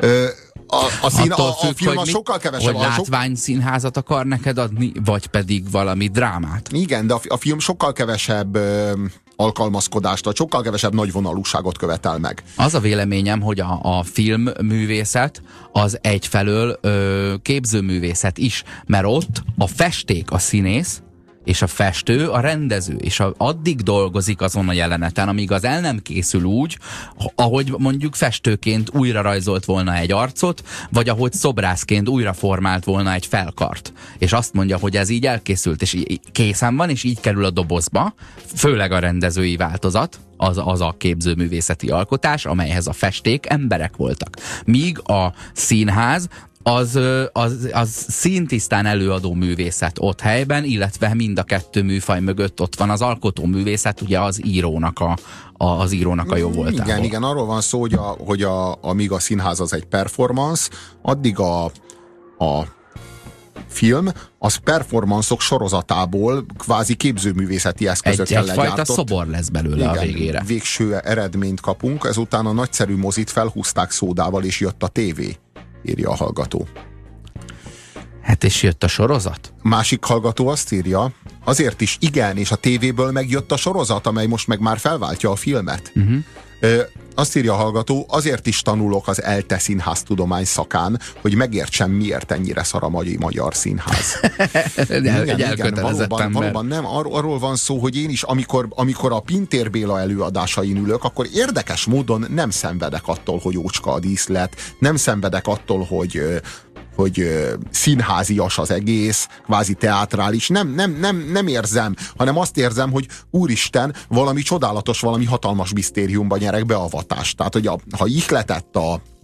A film a sokkal kevesebb. Hogy látványszínházat akar neked adni, vagy pedig valami drámát? Igen, de a film sokkal kevesebb alkalmazkodást, vagy sokkal kevesebb nagyvonalúságot követel meg. Az a véleményem, hogy a filmművészet az egyfelől képzőművészet is, mert ott a festék a színész, és a festő a rendező, és addig dolgozik azon a jeleneten, amíg az el nem készül úgy, ahogy mondjuk festőként újra rajzolt volna egy arcot, vagy ahogy szobrászként újra formált volna egy felkart. És azt mondja, hogy ez így elkészült, és készen van, és így kerül a dobozba, főleg a rendezői változat, az a képzőművészeti alkotás, amelyhez a festék emberek voltak. Míg a színház az színtisztán előadó művészet ott helyben, illetve mind a kettő műfaj mögött ott van az alkotó művészet, ugye az írónak a jó voltából. Igen, arról van szó, hogy amíg a színház az egy performance, addig a film az performanszok sorozatából kvázi képzőművészeti eszközökkel legyártott. Egyfajta szobor lesz belőle, igen, a végére. Végső eredményt kapunk, ezután a nagyszerű mozit felhúzták szódával, és jött a tévé, írja a hallgató. Hát és jött a sorozat? Másik hallgató azt írja, azért is igen, és a tévéből megjött a sorozat, amely most meg már felváltja a filmet. Azt írja a hallgató, azért is tanulok az ELTE színháztudomány szakán, hogy megértsem, miért ennyire szar a magyar színház. Valóban nem. Arról van szó, hogy én is, amikor a Pintér Béla előadásain ülök, akkor érdekes módon nem szenvedek attól, hogy ócska a díszlet, nem szenvedek attól, hogy színházias az egész, kvázi teátrális. Nem érzem, hanem azt érzem, hogy úristen, valami csodálatos, valami hatalmas misztériumban nyerek beavatást. Tehát, hogy ha ihletett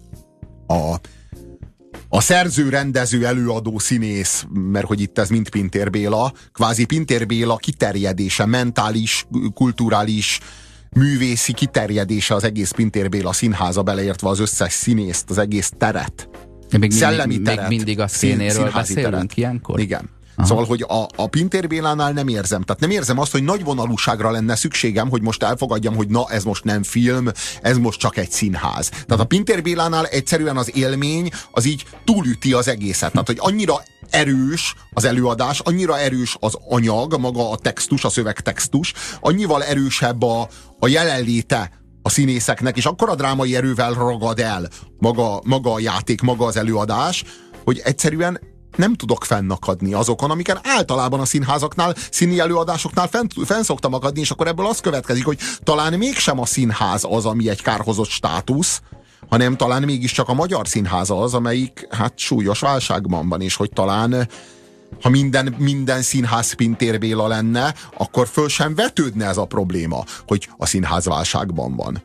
a szerző, rendező, előadó, színész, mert hogy itt ez mind Pintér Béla, kvázi Pintér Béla kiterjedése, mentális, kulturális, művészi kiterjedése az egész Pintér Béla színháza, beleértve az összes színészt, az egész teret. Még mindig a színéről beszélünk ilyenkor? Igen. Szóval, hogy a Pintér Bélánál nem érzem. Tehát nem érzem azt, hogy nagy vonalúságra lenne szükségem, hogy most elfogadjam, hogy na, ez most nem film, ez most csak egy színház. Tehát a Pintér Bélánál egyszerűen az élmény az így túlüti az egészet. Tehát, hogy annyira erős az előadás, annyira erős az anyag, maga a textus, a szövegtextus, annyival erősebb a jelenléte a színészeknek, és akkora drámai erővel ragad el maga a játék, maga az előadás, hogy egyszerűen nem tudok fennakadni azokon, amiken általában a színházaknál, színi előadásoknál fenn szoktam akadni, és akkor ebből az következik, hogy talán mégsem a színház az, ami egy kárhozott státusz, hanem talán mégiscsak a magyar színház az, amelyik hát súlyos válságban van, és hogy talán ha minden színház Pintér Béla lenne, akkor föl sem vetődne ez a probléma, hogy a színház válságban van.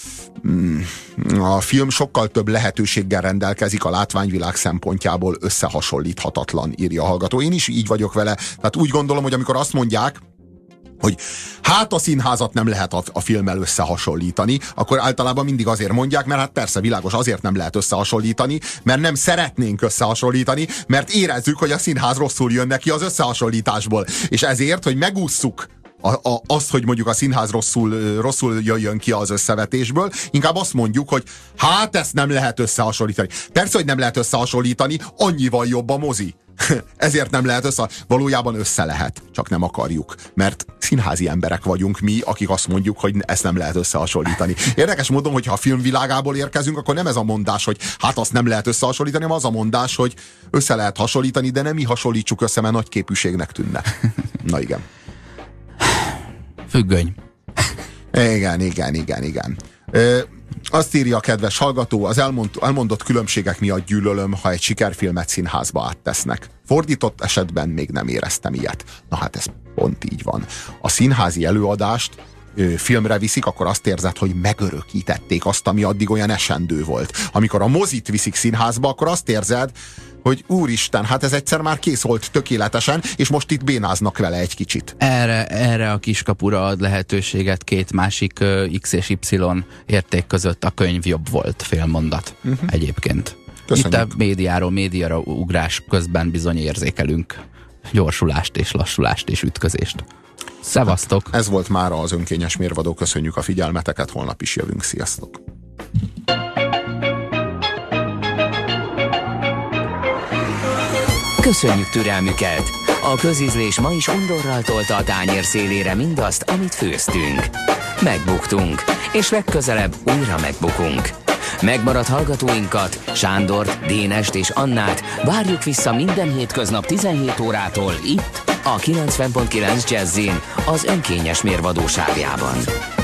A film sokkal több lehetőséggel rendelkezik, a látványvilág szempontjából összehasonlíthatatlan, írja a hallgató. Én is így vagyok vele. Tehát úgy gondolom, hogy amikor azt mondják, hogy hát a színházat nem lehet a filmmel összehasonlítani, akkor általában mindig azért mondják, mert hát persze világos, azért nem lehet összehasonlítani, mert nem szeretnénk összehasonlítani, mert érezzük, hogy a színház rosszul jön neki az összehasonlításból. És ezért, hogy megússzuk azt, hogy mondjuk a színház rosszul jöjjön ki az összevetésből, inkább azt mondjuk, hogy hát ezt nem lehet összehasonlítani. Persze, hogy nem lehet összehasonlítani, annyival jobb a mozi. Ezért nem lehet valójában össze lehet, csak nem akarjuk, mert színházi emberek vagyunk mi, akik azt mondjuk, hogy ezt nem lehet összehasonlítani. Érdekes módon, hogyha a filmvilágából érkezünk, akkor nem ez a mondás, hogy hát azt nem lehet összehasonlítani, hanem az a mondás, hogy össze lehet hasonlítani, de nem mi hasonlítsuk össze, mert nagy képűségnek tűnne. Na igen. Függöny. Igen. Azt írja a kedves hallgató, az elmondott különbségek miatt gyűlölöm, ha egy sikerfilmet színházba áttesznek. Fordított esetben még nem éreztem ilyet. Na hát ez pont így van. A színházi előadást filmre viszik, akkor azt érzed, hogy megörökítették azt, ami addig olyan esendő volt. Amikor a mozit viszik színházba, akkor azt érzed, hogy úristen, hát ez egyszer már kész volt tökéletesen, és most itt bénáznak vele egy kicsit. Erre a kiskapura ad lehetőséget két másik X és Y érték között a könyv jobb volt félmondat egyébként. Köszönjük. Itt a médiára ugrás közben bizony érzékelünk gyorsulást és lassulást és ütközést. Szevasztok! Hát, ez volt mára az Önkényes Mérvadó, köszönjük a figyelmeteket, holnap is jövünk, sziasztok! Köszönjük türelmüket! A közízlés ma is undorral tolta a tányér szélére mindazt, amit főztünk. Megbuktunk, és legközelebb újra megbukunk. Megmaradt hallgatóinkat, Sándort, Dénest és Annát várjuk vissza minden hétköznap 17 órától itt, a 90.9 Jazzin, az Önkényes Mérvadó sávjában.